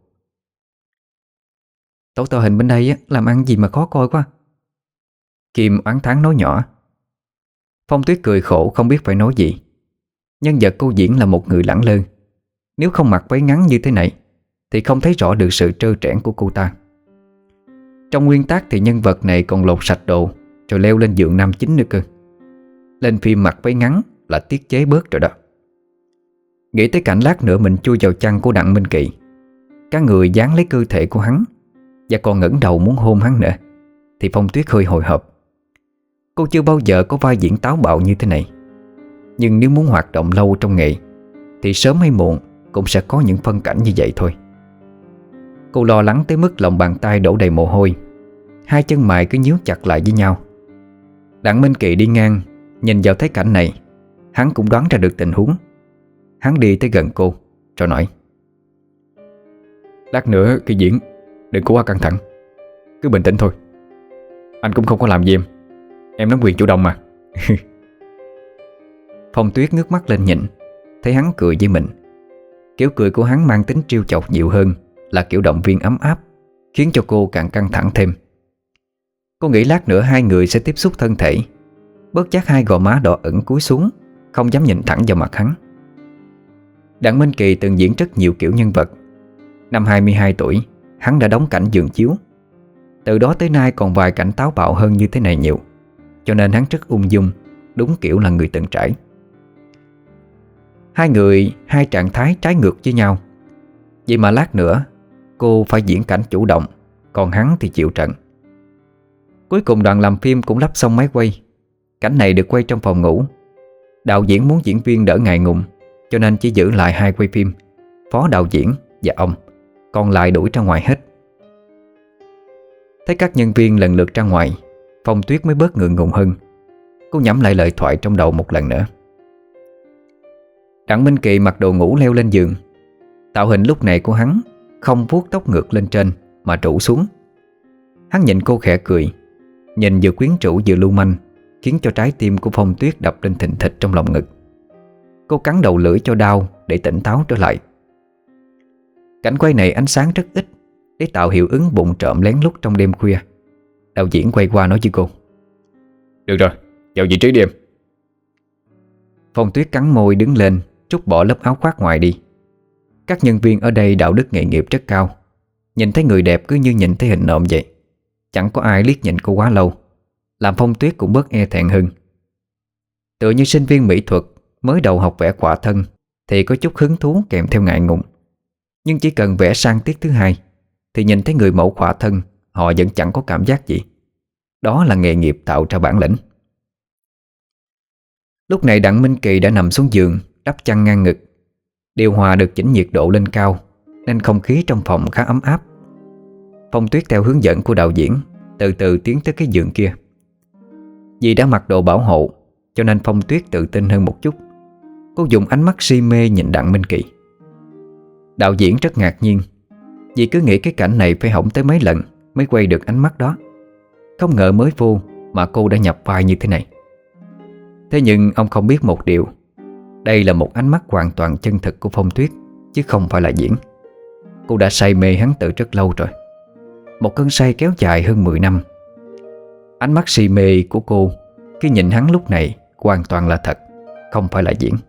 Tổ tờ hình bên đây á, làm ăn gì mà khó coi quá. Kim oán thán nói nhỏ. Phong Tuyết cười khổ không biết phải nói gì. Nhân vật cô diễn là một người lẳng lơ. Nếu không mặc váy ngắn như thế này thì không thấy rõ được sự trơ trẽn của cô ta. Trong nguyên tác thì nhân vật này còn lột sạch đồ rồi leo lên giường nam chính nữa cơ. Lên phim mặc váy ngắn là tiết chế bớt rồi đó. Nghĩ tới cảnh lát nữa mình chui vào chăn của Đặng Minh Kỳ, các người dán lấy cơ thể của hắn và còn ngẩng đầu muốn hôn hắn nữa, thì Phong Tuyết hơi hồi hộp. Cô chưa bao giờ có vai diễn táo bạo như thế này. Nhưng nếu muốn hoạt động lâu trong nghề thì sớm hay muộn cũng sẽ có những phân cảnh như vậy thôi. Cô lo lắng tới mức lòng bàn tay đổ đầy mồ hôi, hai chân mày cứ nhíu chặt lại với nhau. Đặng Minh Kỳ đi ngang, nhìn vào thấy cảnh này, hắn cũng đoán ra được tình huống. Hắn đi tới gần cô rồi nói: Lát nữa khi diễn đừng có quá căng thẳng, cứ bình tĩnh thôi. Anh cũng không có làm gì em, em nắm quyền chủ động mà. Phong Tuyết ngước mắt lên nhìn, thấy hắn cười với mình. Kiểu cười của hắn mang tính trêu chọc nhiều hơn là kiểu động viên ấm áp, khiến cho cô càng căng thẳng thêm. Cô nghĩ lát nữa hai người sẽ tiếp xúc thân thể. Bớt chắc hai gò má đỏ ửng cúi xuống, không dám nhìn thẳng vào mặt hắn. Đặng Minh Kỳ từng diễn rất nhiều kiểu nhân vật. Năm hai mươi hai tuổi, hắn đã đóng cảnh giường chiếu. Từ đó tới nay còn vài cảnh táo bạo hơn như thế này nhiều. Cho nên hắn rất ung dung, đúng kiểu là người từng trải. Hai người, hai trạng thái trái ngược với nhau. Vậy mà lát nữa cô phải diễn cảnh chủ động, còn hắn thì chịu trận. Cuối cùng đoàn làm phim cũng lắp xong máy quay. Cảnh này được quay trong phòng ngủ. Đạo diễn muốn diễn viên đỡ ngại ngùng, cho nên chỉ giữ lại hai quay phim, phó đạo diễn và ông, còn lại đuổi ra ngoài hết. Thấy các nhân viên lần lượt ra ngoài, Phong Tuyết mới bớt ngượng ngùng hơn. Cô nhẩm lại lời thoại trong đầu một lần nữa. Đặng Minh Kỳ mặc đồ ngủ leo lên giường. Tạo hình lúc này của hắn không vuốt tóc ngược lên trên mà trụ xuống. Hắn nhìn cô khẽ cười, nhìn vừa quyến rũ vừa lưu manh, khiến cho trái tim của Phong Tuyết đập lên thình thịch trong lòng ngực. Cô cắn đầu lưỡi cho đau để tỉnh táo trở lại. Cảnh quay này ánh sáng rất ít để tạo hiệu ứng bụng trộm lén lút trong đêm khuya. Đạo diễn quay qua nói với cô: Được rồi, vào vị trí đi em. Phong Tuyết cắn môi đứng lên, trút bỏ lớp áo khoác ngoài đi. Các nhân viên ở đây đạo đức nghề nghiệp rất cao. Nhìn thấy người đẹp cứ như nhìn thấy hình nộm vậy. Chẳng có ai liếc nhìn cô quá lâu, làm Phong Tuyết cũng bớt e thẹn hơn. Tựa như sinh viên mỹ thuật mới đầu học vẽ khỏa thân thì có chút hứng thú kèm theo ngại ngùng. Nhưng chỉ cần vẽ sang tiết thứ hai thì nhìn thấy người mẫu khỏa thân, họ vẫn chẳng có cảm giác gì. Đó là nghề nghiệp tạo ra bản lĩnh. Lúc này Đặng Minh Kỳ đã nằm xuống giường, đắp chăn ngang ngực. Điều hòa được chỉnh nhiệt độ lên cao nên không khí trong phòng khá ấm áp. Phong Tuyết theo hướng dẫn của đạo diễn từ từ tiến tới cái giường kia. Vì đã mặc đồ bảo hộ cho nên Phong Tuyết tự tin hơn một chút. Cô dùng ánh mắt si mê nhìn Đặng Minh Kỳ. Đạo diễn rất ngạc nhiên, vì cứ nghĩ cái cảnh này phải hỏng tới mấy lần mới quay được ánh mắt đó. Không ngờ mới vô mà cô đã nhập vai như thế này. Thế nhưng ông không biết một điều, đây là một ánh mắt hoàn toàn chân thực của Phong Tuyết, chứ không phải là diễn. Cô đã say mê hắn từ rất lâu rồi. Một cơn say kéo dài hơn mười năm. Ánh mắt si mê của cô khi nhìn hắn lúc này hoàn toàn là thật, không phải là diễn.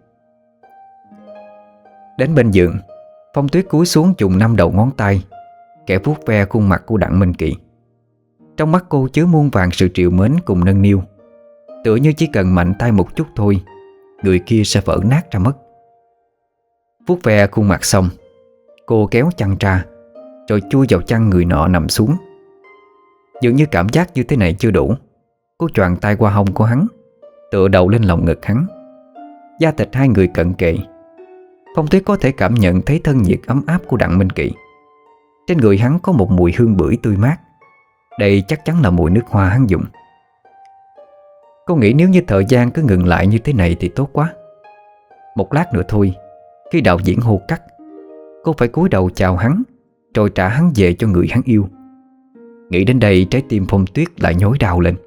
Đến bên giường, Phong Tuyết cúi xuống chùng năm đầu ngón tay, kẻ vuốt ve khuôn mặt của Đặng Minh Kỳ. Trong mắt cô chứa muôn vàn sự trìu mến cùng nâng niu, tựa như chỉ cần mạnh tay một chút thôi, người kia sẽ vỡ nát ra mất. Vuốt ve khuôn mặt xong, cô kéo chăn ra, rồi chui vào chăn người nọ nằm xuống. Dường như cảm giác như thế này chưa đủ, cô choàng tay qua hông của hắn, tựa đầu lên lòng ngực hắn. Da thịt hai người cận kề. Phong Tuyết có thể cảm nhận thấy thân nhiệt ấm áp của Đặng Minh Kỳ. Trên người hắn có một mùi hương bưởi tươi mát. Đây chắc chắn là mùi nước hoa hắn dùng. Cô nghĩ nếu như thời gian cứ ngừng lại như thế này thì tốt quá. Một lát nữa thôi, khi đạo diễn hô cắt, cô phải cúi đầu chào hắn, rồi trả hắn về cho người hắn yêu. Nghĩ đến đây, trái tim Phong Tuyết lại nhói đau lên.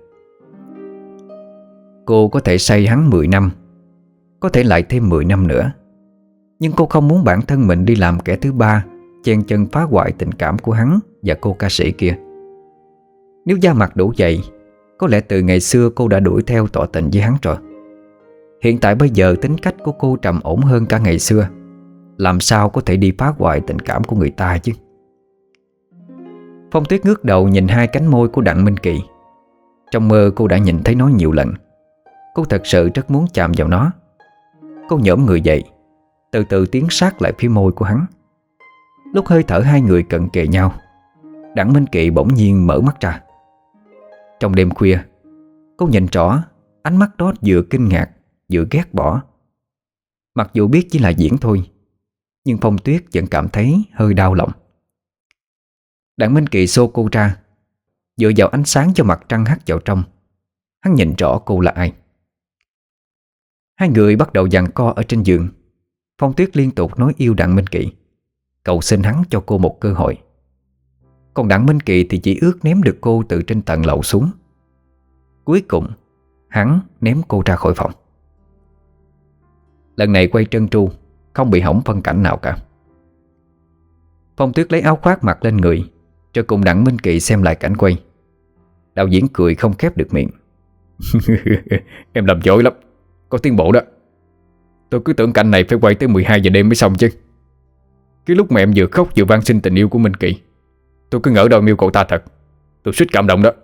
Cô có thể say hắn mười năm, có thể lại thêm mười năm nữa, nhưng cô không muốn bản thân mình đi làm kẻ thứ ba, chen chân phá hoại tình cảm của hắn và cô ca sĩ kia. Nếu da mặt đủ dày, có lẽ từ ngày xưa cô đã đuổi theo tỏ tình với hắn rồi. Hiện tại bây giờ tính cách của cô trầm ổn hơn cả ngày xưa, làm sao có thể đi phá hoại tình cảm của người ta chứ. Phong Tuyết ngước đầu nhìn hai cánh môi của Đặng Minh Kỳ. Trong mơ cô đã nhìn thấy nó nhiều lần. Cô thật sự rất muốn chạm vào nó. Cô nhổm người dậy, từ từ tiến sát lại phía môi của hắn. Lúc hơi thở hai người cận kề nhau, Đặng Minh Kỳ bỗng nhiên mở mắt ra. Trong đêm khuya, cô nhìn rõ ánh mắt đó vừa kinh ngạc vừa ghét bỏ. Mặc dù biết chỉ là diễn thôi, nhưng Phong Tuyết vẫn cảm thấy hơi đau lòng. Đặng Minh Kỳ xô cô ra, dựa vào ánh sáng cho mặt trăng hắt vào trong. Hắn nhìn rõ cô là ai. Hai người bắt đầu giằng co ở trên giường. Phong Tuyết liên tục nói yêu Đặng Minh Kỳ, cầu xin hắn cho cô một cơ hội. Còn Đặng Minh Kỳ thì chỉ ước ném được cô từ trên tầng lầu xuống. Cuối cùng hắn ném cô ra khỏi phòng. Lần này quay trơn tru, không bị hỏng phân cảnh nào cả. Phong Tuyết lấy áo khoác mặc lên người, rồi cùng Đặng Minh Kỳ xem lại cảnh quay. Đạo diễn cười không khép được miệng. Em làm giỏi lắm, có tiến bộ đó. Tôi cứ tưởng cảnh này phải quay tới mười hai giờ đêm mới xong chứ. Cái lúc mà em vừa khóc vừa van xin tình yêu của Minh Kỳ, tôi cứ ngỡ đâu em yêu cậu ta thật. Tôi suýt cảm động đó.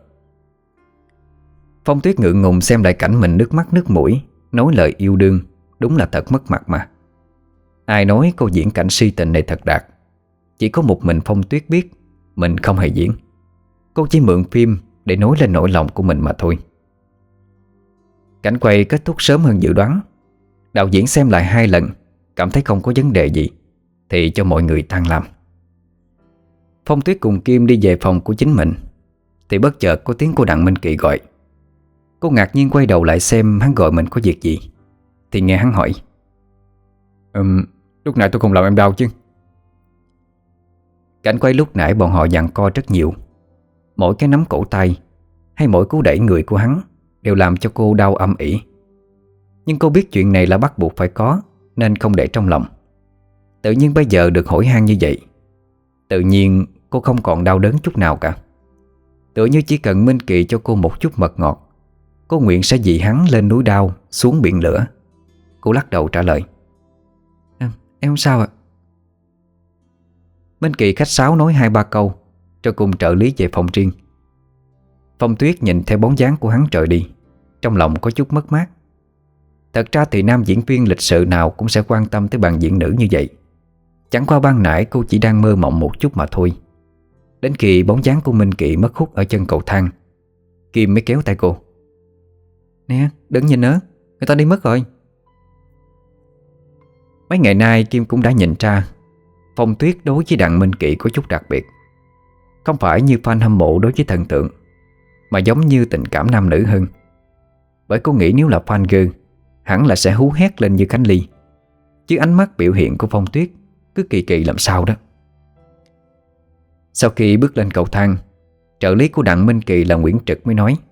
Phong Tuyết ngượng ngùng xem lại cảnh mình nước mắt nước mũi nói lời yêu đương. Đúng là thật mất mặt mà. Ai nói cô diễn cảnh si tình này thật đạt. Chỉ có một mình Phong Tuyết biết mình không hề diễn. Cô chỉ mượn phim để nói lên nỗi lòng của mình mà thôi. Cảnh quay kết thúc sớm hơn dự đoán. Đạo diễn xem lại hai lần, cảm thấy không có vấn đề gì thì cho mọi người tan làm. Phong Tuyết cùng Kim đi về phòng của chính mình thì bất chợt có tiếng của Đặng Minh Kỳ gọi. Cô ngạc nhiên quay đầu lại xem hắn gọi mình có việc gì, thì nghe hắn hỏi: Ừm, lúc nãy tôi không làm em đau chứ? Cảnh quay lúc nãy bọn họ giằng co rất nhiều. Mỗi cái nắm cổ tay hay mỗi cú đẩy người của hắn đều làm cho cô đau âm ỉ. Nhưng cô biết chuyện này là bắt buộc phải có, nên không để trong lòng. Tự nhiên bây giờ được hỏi han như vậy, tự nhiên cô không còn đau đớn chút nào cả. Tựa như chỉ cần Minh Kỳ cho cô một chút mật ngọt, cô nguyện sẽ dị hắn lên núi đao, xuống biển lửa. Cô lắc đầu trả lời: à, Em không sao ạ. Minh Kỳ khách sáo nói hai ba câu, rồi cùng trợ lý về phòng riêng. Phong Tuyết nhìn theo bóng dáng của hắn rời đi, trong lòng có chút mất mát. Thật ra thì nam diễn viên lịch sự nào cũng sẽ quan tâm tới bạn diễn nữ như vậy. Chẳng qua ban nãy cô chỉ đang mơ mộng một chút mà thôi. Đến khi bóng dáng của Minh Kỳ mất hút ở chân cầu thang, Kim mới kéo tay cô: Nè, đừng nhìn nữa, người ta đi mất rồi. Mấy ngày nay Kim cũng đã nhìn ra Phong Tuyết đối với Đặng Minh Kỵ có chút đặc biệt. Không phải như fan hâm mộ đối với thần tượng, mà giống như tình cảm nam nữ hơn. Bởi cô nghĩ nếu là fan girl, hẳn là sẽ hú hét lên như Khánh Ly. Chứ ánh mắt biểu hiện của Phong Tuyết cứ kỳ kỳ làm sao đó. Sau khi bước lên cầu thang, trợ lý của Đặng Minh Kỳ là Nguyễn Trực mới nói: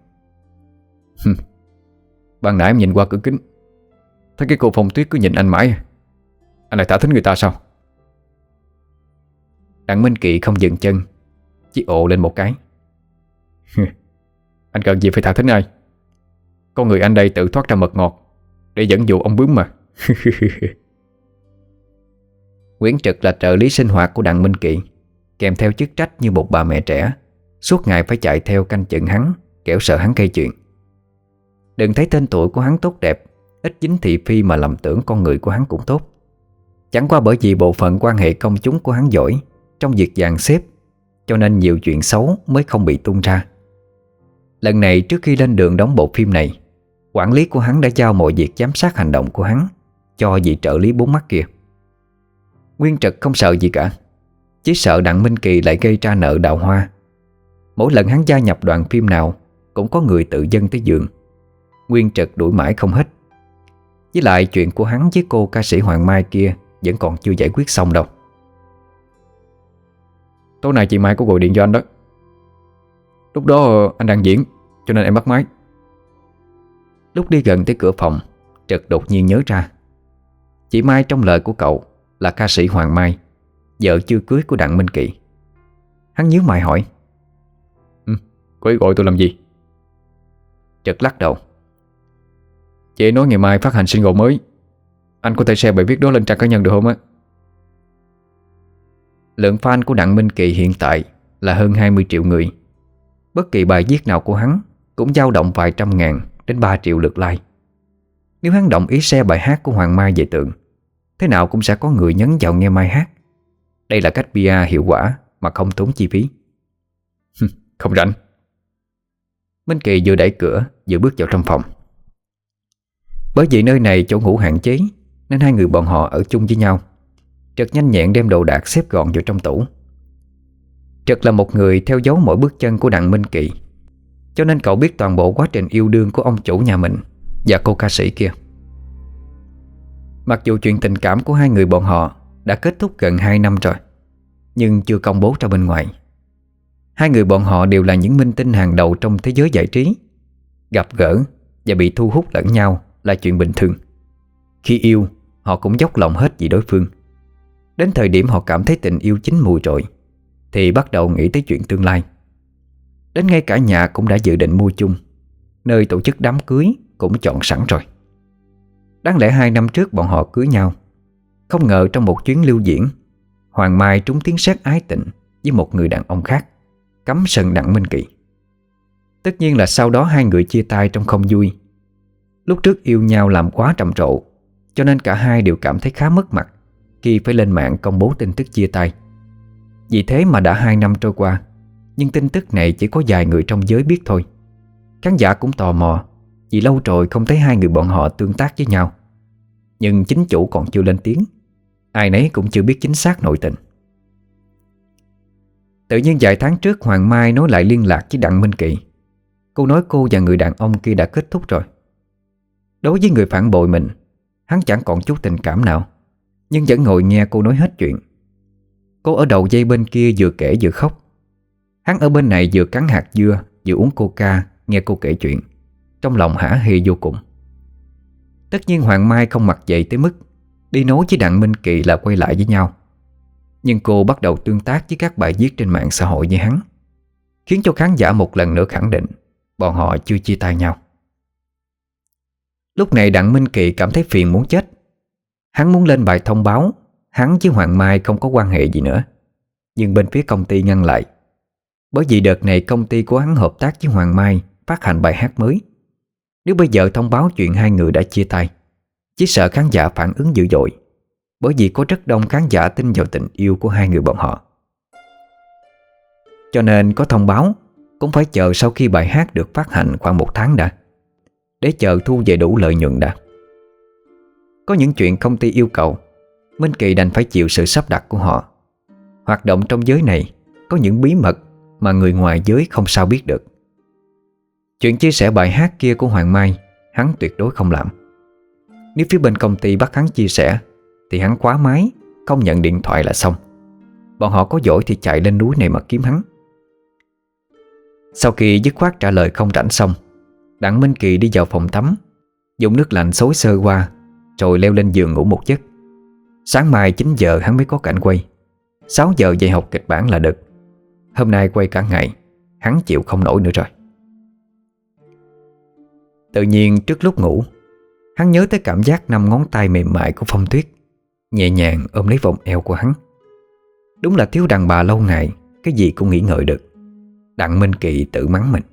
Ban nãy em nhìn qua cửa kính, thấy cái cô Phong Tuyết cứ nhìn anh mãi. Anh lại thả thính người ta sao? Đặng Minh Kỳ không dừng chân, chỉ ồ lên một cái. Anh cần gì phải thả thính ai? Con người anh đây tự thoát ra mật ngọt để dẫn dụ ông bướm mà. Nguyễn Trực là trợ lý sinh hoạt của Đặng Minh Kỳ, kèm theo chức trách như một bà mẹ trẻ, suốt ngày phải chạy theo canh chừng hắn, kẻo sợ hắn gây chuyện. Đừng thấy tên tuổi của hắn tốt đẹp, ít dính thị phi mà lầm tưởng con người của hắn cũng tốt. Chẳng qua bởi vì bộ phận quan hệ công chúng của hắn giỏi trong việc dàn xếp, cho nên nhiều chuyện xấu mới không bị tung ra. Lần này trước khi lên đường đóng bộ phim này, quản lý của hắn đã giao mọi việc giám sát hành động của hắn cho vị trợ lý bốn mắt kia. Nguyên Trực không sợ gì cả, chỉ sợ Đặng Minh Kỳ lại gây ra nợ đào hoa. Mỗi lần hắn gia nhập đoạn phim nào cũng có người tự dâng tới giường. Nguyên Trực đuổi mãi không hết. Với lại chuyện của hắn với cô ca sĩ Hoàng Mai kia vẫn còn chưa giải quyết xong đâu.
Tối nay chị Mai có gọi điện cho anh đó. Lúc đó anh đang diễn, cho nên em bắt máy.
Lúc đi gần tới cửa phòng, Trực đột nhiên nhớ ra chị Mai trong lời của cậu là ca sĩ Hoàng Mai, vợ chưa cưới của Đặng Minh Kỳ. Hắn nhíu mày hỏi:
ừ, Cô ấy gọi tôi làm gì?
Trực lắc đầu:
Chị ấy nói ngày mai phát hành single mới. Anh có thể share bài viết đó lên trang cá nhân được không á?
Lượng fan của Đặng Minh Kỳ hiện tại là hơn hai mươi triệu người. Bất kỳ bài viết nào của hắn cũng dao động vài trăm ngàn đến ba triệu lượt like. Nếu hắn đồng ý share bài hát của Hoàng Mai về tượng, thế nào cũng sẽ có người nhấn vào nghe Mai hát. Đây là cách pê e hiệu quả mà không tốn chi phí.
Không rảnh.
Minh Kỳ vừa đẩy cửa vừa bước vào trong phòng. Bởi vì nơi này chỗ ngủ hạn chế nên hai người bọn họ ở chung với nhau. Trực nhanh nhẹn đem đồ đạc xếp gọn vào trong tủ. Trực là một người theo dấu mỗi bước chân của Đặng Minh Kỳ, cho nên cậu biết toàn bộ quá trình yêu đương của ông chủ nhà mình và cô ca sĩ kia. Mặc dù chuyện tình cảm của hai người bọn họ đã kết thúc gần hai năm rồi, nhưng chưa công bố ra bên ngoài. Hai người bọn họ đều là những minh tinh hàng đầu trong thế giới giải trí. Gặp gỡ và bị thu hút lẫn nhau là chuyện bình thường. Khi yêu, họ cũng dốc lòng hết vì đối phương. Đến thời điểm họ cảm thấy tình yêu chín mùi rồi thì bắt đầu nghĩ tới chuyện tương lai. Đến ngay cả nhà cũng đã dự định mua chung, nơi tổ chức đám cưới cũng chọn sẵn rồi. Đáng lẽ hai năm trước bọn họ cưới nhau. Không ngờ trong một chuyến lưu diễn, Hoàng Mai trúng tiếng sét ái tình với một người đàn ông khác, cắm sừng Đặng Minh Kỳ. Tất nhiên là sau đó hai người chia tay trong không vui. Lúc trước yêu nhau làm quá trầm trộ, cho nên cả hai đều cảm thấy khá mất mặt khi phải lên mạng công bố tin tức chia tay. Vì thế mà đã hai năm trôi qua, nhưng tin tức này chỉ có vài người trong giới biết thôi. Khán giả cũng tò mò, vì lâu rồi không thấy hai người bọn họ tương tác với nhau. Nhưng chính chủ còn chưa lên tiếng, ai nấy cũng chưa biết chính xác nội tình. Tự nhiên vài tháng trước Hoàng Mai nói lại liên lạc với Đặng Minh Kỳ. Cô nói cô và người đàn ông kia đã kết thúc rồi. Đối với người phản bội mình, hắn chẳng còn chút tình cảm nào, nhưng vẫn ngồi nghe cô nói hết chuyện. Cô ở đầu dây bên kia vừa kể vừa khóc. Hắn ở bên này vừa cắn hạt dưa vừa uống coca nghe cô kể chuyện, trong lòng hả hê vô cùng. Tất nhiên Hoàng Mai không mặc dậy tới mức đi nói với Đặng Minh Kỳ là quay lại với nhau. Nhưng cô bắt đầu tương tác với các bài viết trên mạng xã hội với hắn, khiến cho khán giả một lần nữa khẳng định bọn họ chưa chia tay nhau. Lúc này Đặng Minh Kỳ cảm thấy phiền muốn chết. Hắn muốn lên bài thông báo hắn với Hoàng Mai không có quan hệ gì nữa, nhưng bên phía công ty ngăn lại. Bởi vì đợt này công ty của hắn hợp tác với Hoàng Mai phát hành bài hát mới. Nếu bây giờ thông báo chuyện hai người đã chia tay, chỉ sợ khán giả phản ứng dữ dội, bởi vì có rất đông khán giả tin vào tình yêu của hai người bọn họ. Cho nên có thông báo cũng phải chờ sau khi bài hát được phát hành khoảng một tháng đã, để chờ thu về đủ lợi nhuận đã. Có những chuyện công ty yêu cầu Minh Kỳ đành phải chịu sự sắp đặt của họ. Hoạt động trong giới này có những bí mật mà người ngoài giới không sao biết được. Chuyện chia sẻ bài hát kia của Hoàng Mai hắn tuyệt đối không làm. Nếu phía bên công ty bắt hắn chia sẻ thì hắn khóa máy, không nhận điện thoại là xong. Bọn họ có giỏi thì chạy lên núi này mà kiếm hắn. Sau khi dứt khoát trả lời không rảnh xong, Đặng Minh Kỳ đi vào phòng tắm, dùng nước lạnh xối sơ qua, rồi leo lên giường ngủ một giấc. Sáng mai chín giờ hắn mới có cảnh quay. Sáu giờ dạy học kịch bản là được. Hôm nay quay cả ngày, hắn chịu không nổi nữa rồi. Tự nhiên trước lúc ngủ, hắn nhớ tới cảm giác năm ngón tay mềm mại của Phong Tuyết nhẹ nhàng ôm lấy vòng eo của hắn. Đúng là thiếu đàn bà lâu ngày, cái gì cũng nghĩ ngợi được. Đặng Minh Kỳ tự mắng mình.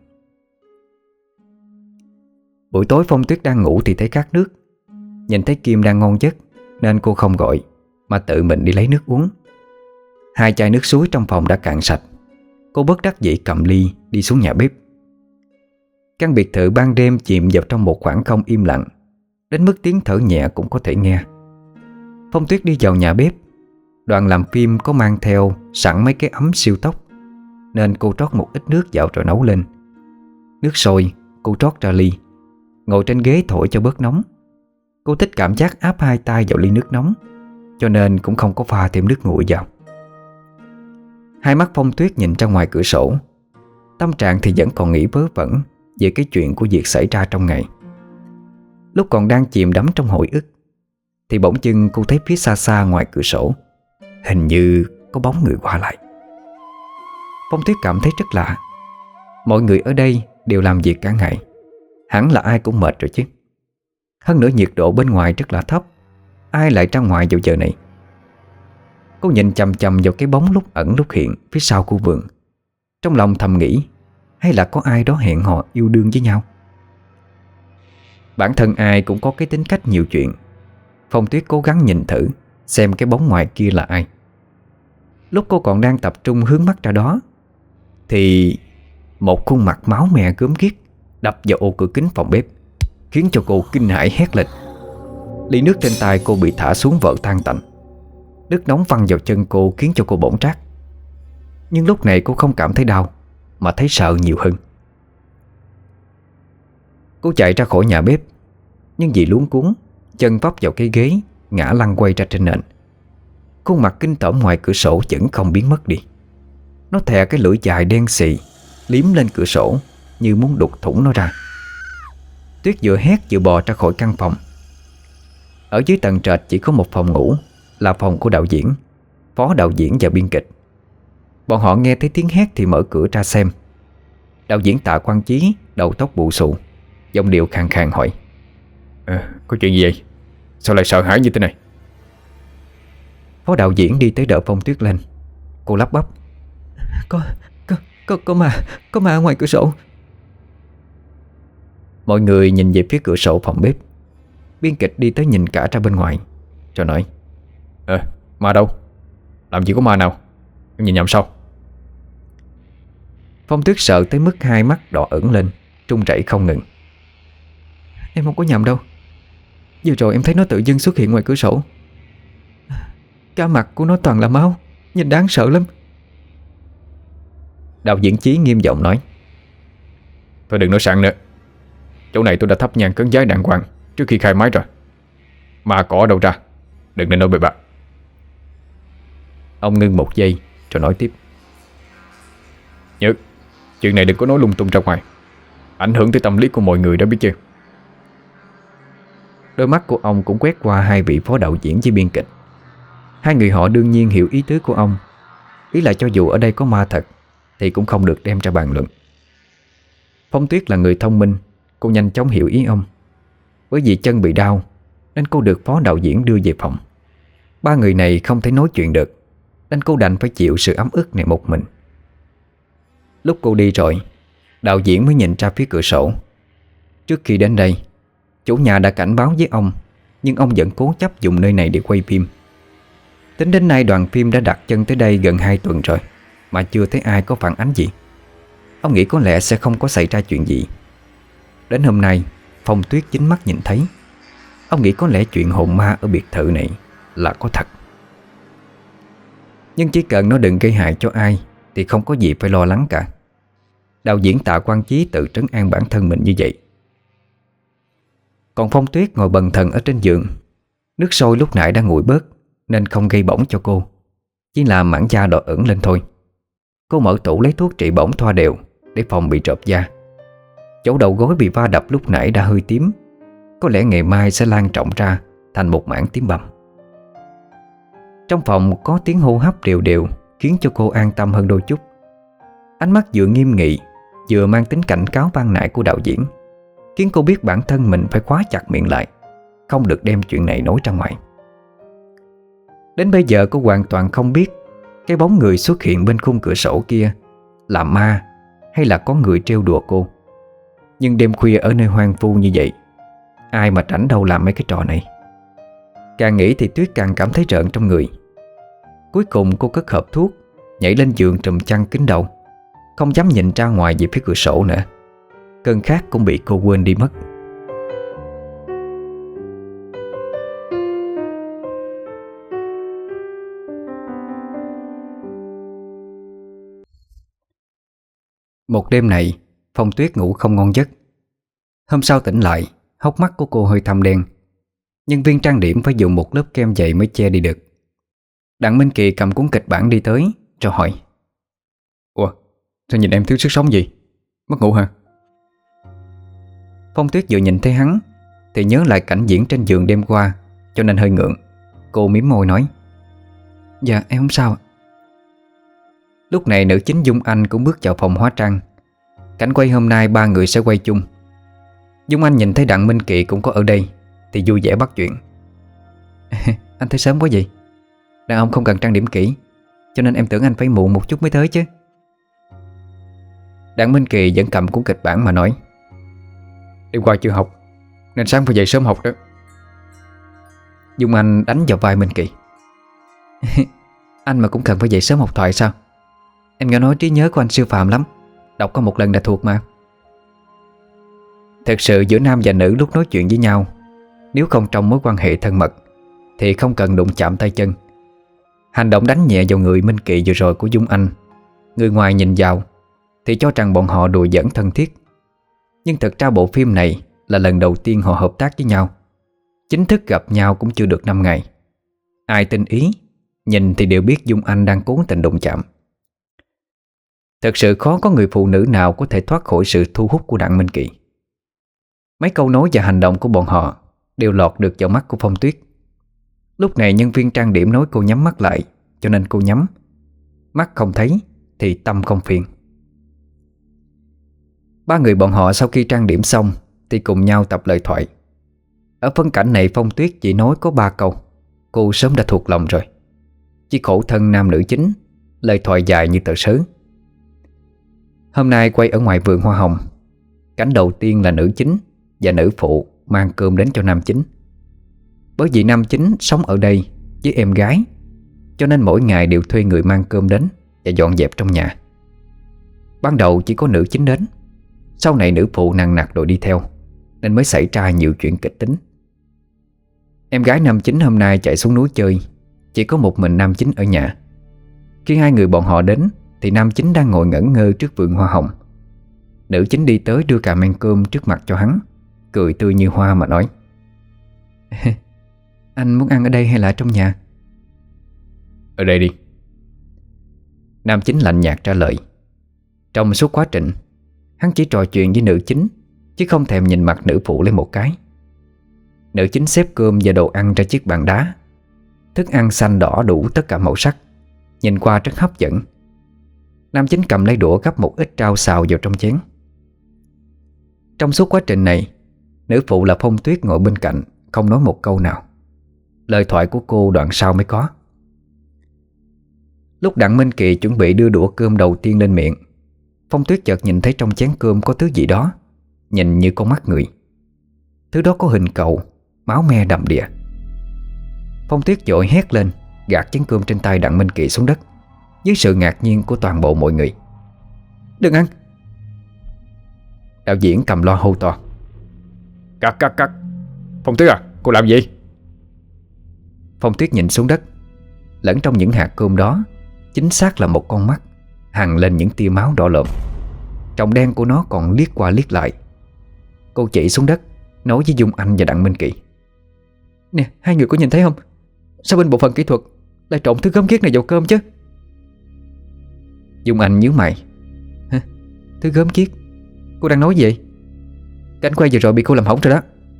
Buổi tối Phong Tuyết đang ngủ thì thấy khát nước. Nhìn thấy Kim đang ngon giấc nên cô không gọi, mà tự mình đi lấy nước uống. Hai chai nước suối trong phòng đã cạn sạch. Cô bất đắc dĩ cầm ly đi xuống nhà bếp. Căn biệt thự ban đêm chìm vào trong một khoảng không im lặng, đến mức tiếng thở nhẹ cũng có thể nghe. Phong Tuyết đi vào nhà bếp. Đoàn làm phim có mang theo sẵn mấy cái ấm siêu tốc, nên cô trót một ít nước vào rồi nấu lên. Nước sôi cô trót ra ly, ngồi trên ghế thổi cho bớt nóng. Cô thích cảm giác áp hai tay vào ly nước nóng, cho nên cũng không có pha thêm nước nguội vào. Hai mắt Phong Tuyết nhìn ra ngoài cửa sổ. Tâm trạng thì vẫn còn nghĩ vớ vẩn về cái chuyện của việc xảy ra trong ngày. Lúc còn đang chìm đắm trong hồi ức thì bỗng dưng cô thấy phía xa xa ngoài cửa sổ hình như có bóng người qua lại. Phong Tuyết cảm thấy rất lạ. Mọi người ở đây đều làm việc cả ngày, hẳn là ai cũng mệt rồi chứ. Hơn nữa nhiệt độ bên ngoài rất là thấp, ai lại ra ngoài vào giờ này? Cô nhìn chằm chằm vào cái bóng lúc ẩn lúc hiện phía sau khu vườn, trong lòng thầm nghĩ, hay là có ai đó hẹn hò yêu đương với nhau? Bản thân ai cũng có cái tính cách nhiều chuyện. Phong Tuyết cố gắng nhìn thử xem cái bóng ngoài kia là ai. Lúc cô còn đang tập trung hướng mắt ra đó thì một khuôn mặt máu me gớm ghiếc đập vào ô cửa kính phòng bếp, khiến cho cô kinh hãi hét lên. Ly nước trên tay cô bị thả xuống vỡ tan tành. Nước nóng văng vào chân cô khiến cho cô bỏng rát. Nhưng lúc này cô không cảm thấy đau, mà thấy sợ nhiều hơn. Cô chạy ra khỏi nhà bếp, nhưng vì luống cuống, chân vấp vào cái ghế, ngã lăn quay ra trên nền. Khuôn mặt kinh tởm ngoài cửa sổ vẫn không biến mất đi. Nó thè cái lưỡi dài đen xì liếm lên cửa sổ như muốn đục thủng nó ra. Tuyết vừa hét vừa bò ra khỏi căn phòng. Ở dưới tầng trệt chỉ có một phòng ngủ, là phòng của đạo diễn, phó đạo diễn và biên kịch. Bọn họ nghe thấy tiếng hét thì mở cửa ra xem. Đạo diễn Tạ Quang Chí, đầu tóc bù xù, giọng điệu khàn khàn hỏi:
à, Có chuyện gì vậy? Sao lại sợ hãi như thế này?
Phó đạo diễn đi tới đỡ Phong Tuyết lên. Cô lắp bắp: Có, có, có, có ma, có ma ở ngoài cửa sổ. Mọi người nhìn về phía cửa sổ phòng bếp. Biên kịch đi tới nhìn cả ra bên ngoài, rồi nói:
Ờ, à, ma đâu? Làm gì có ma nào? Em nhìn nhầm sao?
Phong Tuyết sợ tới mức hai mắt đỏ ửng lên, run rẩy không ngừng. Em không có nhầm đâu. Vừa rồi em thấy nó tự dưng xuất hiện ngoài cửa sổ. Cả mặt của nó toàn là máu, nhìn đáng sợ lắm. Đạo diễn Chí nghiêm giọng nói:
Thôi đừng nói sẵn nữa. Chỗ này tôi đã thắp nhang cấn giái đàng hoàng trước khi khai máy rồi. Ma cỏ ở đâu ra? Đừng nên nói bậy bạ.
Ông ngưng một giây rồi nói tiếp:
Nhớ, chuyện này đừng có nói lung tung ra ngoài, ảnh hưởng tới tâm lý của mọi người đó biết chưa?
Đôi mắt của ông cũng quét qua hai vị phó đạo diễn với biên kịch. Hai người họ đương nhiên hiểu ý tứ của ông. Ý là cho dù ở đây có ma thật thì cũng không được đem ra bàn luận. Phong Tuyết là người thông minh, cô nhanh chóng hiểu ý ông. Bởi vì chân bị đau nên cô được phó đạo diễn đưa về phòng. Ba người này không thể nói chuyện được, nên cô đành phải chịu sự ấm ức này một mình. Lúc cô đi rồi, đạo diễn mới nhìn ra phía cửa sổ. Trước khi đến đây, chủ nhà đã cảnh báo với ông, nhưng ông vẫn cố chấp dùng nơi này để quay phim. Tính đến nay đoàn phim đã đặt chân tới đây gần hai tuần rồi mà chưa thấy ai có phản ánh gì. Ông nghĩ có lẽ sẽ không có xảy ra chuyện gì. Đến hôm nay, Phong Tuyết chính mắt nhìn thấy. Ông nghĩ có lẽ chuyện hồn ma ở biệt thự này là có thật. Nhưng chỉ cần nó đừng gây hại cho ai thì không có gì phải lo lắng cả. Đạo diễn Tạ Quang Chí tự trấn an bản thân mình như vậy. Còn Phong Tuyết ngồi bần thần ở trên giường. Nước sôi lúc nãy đã nguội bớt nên không gây bỏng cho cô, chỉ là mảng da đỏ ửng lên thôi. Cô mở tủ lấy thuốc trị bỏng thoa đều để phòng bị rợp da. Chỗ đầu gối bị va đập lúc nãy đã hơi tím, có lẽ ngày mai sẽ lan rộng ra thành một mảng tím bầm. Trong phòng có tiếng hô hấp đều đều khiến cho cô an tâm hơn đôi chút. Ánh mắt vừa nghiêm nghị vừa mang tính cảnh cáo ban nãy của đạo diễn khiến cô biết bản thân mình phải khóa chặt miệng lại, không được đem chuyện này nói ra ngoài. Đến bây giờ cô hoàn toàn không biết cái bóng người xuất hiện bên khung cửa sổ kia là ma hay là có người trêu đùa cô. Nhưng đêm khuya ở nơi hoang vu như vậy, ai mà rảnh đâu làm mấy cái trò này. Càng nghĩ thì Tuyết càng cảm thấy rợn trong người. Cuối cùng cô cất hộp thuốc, nhảy lên giường trùm chăn kín đầu, không dám nhìn ra ngoài về phía cửa sổ nữa. Cơn khát cũng bị cô quên đi mất. Một đêm này Phong Tuyết ngủ không ngon giấc. Hôm sau tỉnh lại, hốc mắt của cô hơi thâm đen. Nhân viên trang điểm phải dùng một lớp kem dày mới che đi được. Đặng Minh Kỳ cầm cuốn kịch bản đi tới rồi hỏi:
Ủa, sao nhìn em thiếu sức sống gì? Mất ngủ hả?
Phong Tuyết vừa nhìn thấy hắn thì nhớ lại cảnh diễn trên giường đêm qua, cho nên hơi ngượng. Cô mím môi nói: Dạ em không sao. Lúc này nữ chính Dung Anh cũng bước vào phòng hóa trang. Cảnh quay hôm nay ba người sẽ quay chung. Dung Anh nhìn thấy Đặng Minh Kỳ cũng có ở đây thì vui vẻ bắt chuyện: Anh tới sớm quá gì? Đàn ông không cần trang điểm kỹ, cho nên em tưởng anh phải muộn một chút mới tới chứ. Đặng Minh Kỳ vẫn cầm cuốn kịch bản mà nói:
Đêm qua chưa học nên sáng phải dậy sớm học đó.
Dung Anh đánh vào vai Minh Kỳ: Anh mà cũng cần phải dậy sớm học thoại sao? Em nghe nói trí nhớ của anh siêu phàm lắm, đọc có một lần đã thuộc mà. Thật sự giữa nam và nữ lúc nói chuyện với nhau, nếu không trong mối quan hệ thân mật thì không cần đụng chạm tay chân. Hành động đánh nhẹ vào người Minh Kỳ vừa rồi của Dung Anh, người ngoài nhìn vào thì cho rằng bọn họ đùa giỡn thân thiết. Nhưng thật ra bộ phim này là lần đầu tiên họ hợp tác với nhau. Chính thức gặp nhau cũng chưa được năm ngày. Ai tin ý, nhìn thì đều biết Dung Anh đang cố tình đụng chạm. Thật sự khó có người phụ nữ nào có thể thoát khỏi sự thu hút của Đặng Minh Kỳ. Mấy câu nói và hành động của bọn họ đều lọt được vào mắt của Phong Tuyết. Lúc này nhân viên trang điểm nói cô nhắm mắt lại, cho nên cô nhắm. Mắt không thấy thì tâm không phiền. Ba người bọn họ sau khi trang điểm xong thì cùng nhau tập lời thoại. Ở phân cảnh này Phong Tuyết chỉ nói có ba câu, cô sớm đã thuộc lòng rồi. Chỉ khổ thân nam nữ chính, lời thoại dài như tờ sớ. Hôm nay quay ở ngoài vườn hoa hồng. Cảnh đầu tiên là nữ chính và nữ phụ mang cơm đến cho nam chính. Bởi vì nam chính sống ở đây với em gái, cho nên mỗi ngày đều thuê người mang cơm đến và dọn dẹp trong nhà. Ban đầu chỉ có nữ chính đến, sau này nữ phụ nằng nặc rồi đi theo, nên mới xảy ra nhiều chuyện kịch tính. Em gái nam chính hôm nay chạy xuống núi chơi, chỉ có một mình nam chính ở nhà. Khi hai người bọn họ đến thì nam chính đang ngồi ngẩn ngơ trước vườn hoa hồng. Nữ chính đi tới đưa cà men cơm trước mặt cho hắn, cười tươi như hoa mà nói: Anh muốn ăn ở đây hay là ở trong nhà?
Ở đây đi.
Nam chính lạnh nhạt trả lời. Trong suốt quá trình, hắn chỉ trò chuyện với nữ chính, chứ không thèm nhìn mặt nữ phụ lấy một cái. Nữ chính xếp cơm và đồ ăn ra chiếc bàn đá. Thức ăn xanh đỏ đủ tất cả màu sắc, nhìn qua rất hấp dẫn. Nam chính cầm lấy đũa gắp một ít rau xào vào trong chén. Trong suốt quá trình này, nữ phụ là Phong Tuyết ngồi bên cạnh, không nói một câu nào. Lời thoại của cô đoạn sau mới có. Lúc Đặng Minh Kỳ chuẩn bị đưa đũa cơm đầu tiên lên miệng, Phong Tuyết chợt nhìn thấy trong chén cơm có thứ gì đó, nhìn như con mắt người. Thứ đó có hình cầu, máu me đầm đìa. Phong Tuyết vội hét lên, gạt chén cơm trên tay Đặng Minh Kỳ xuống đất, dưới sự ngạc nhiên của toàn bộ mọi người. Đừng ăn! Đạo diễn cầm loa hô to:
Cắt cắt cắt! Phong Tuyết à, cô làm gì?
Phong Tuyết nhìn xuống đất. Lẫn trong những hạt cơm đó chính xác là một con mắt hằn lên những tia máu đỏ lợm. Tròng đen của nó còn liếc qua liếc lại. Cô chỉ xuống đất, nói với Dung Anh và Đặng Minh Kỳ: "Nè, hai người có nhìn thấy không? Sao bên bộ phận kỹ thuật lại trộn thứ gớm ghiếc này vào cơm chứ?" Dung Anh nhíu mày: "Hả? Thứ gớm ghiếc? Cô đang nói gì vậy? Cảnh quay vừa rồi bị cô làm hỏng rồi đó."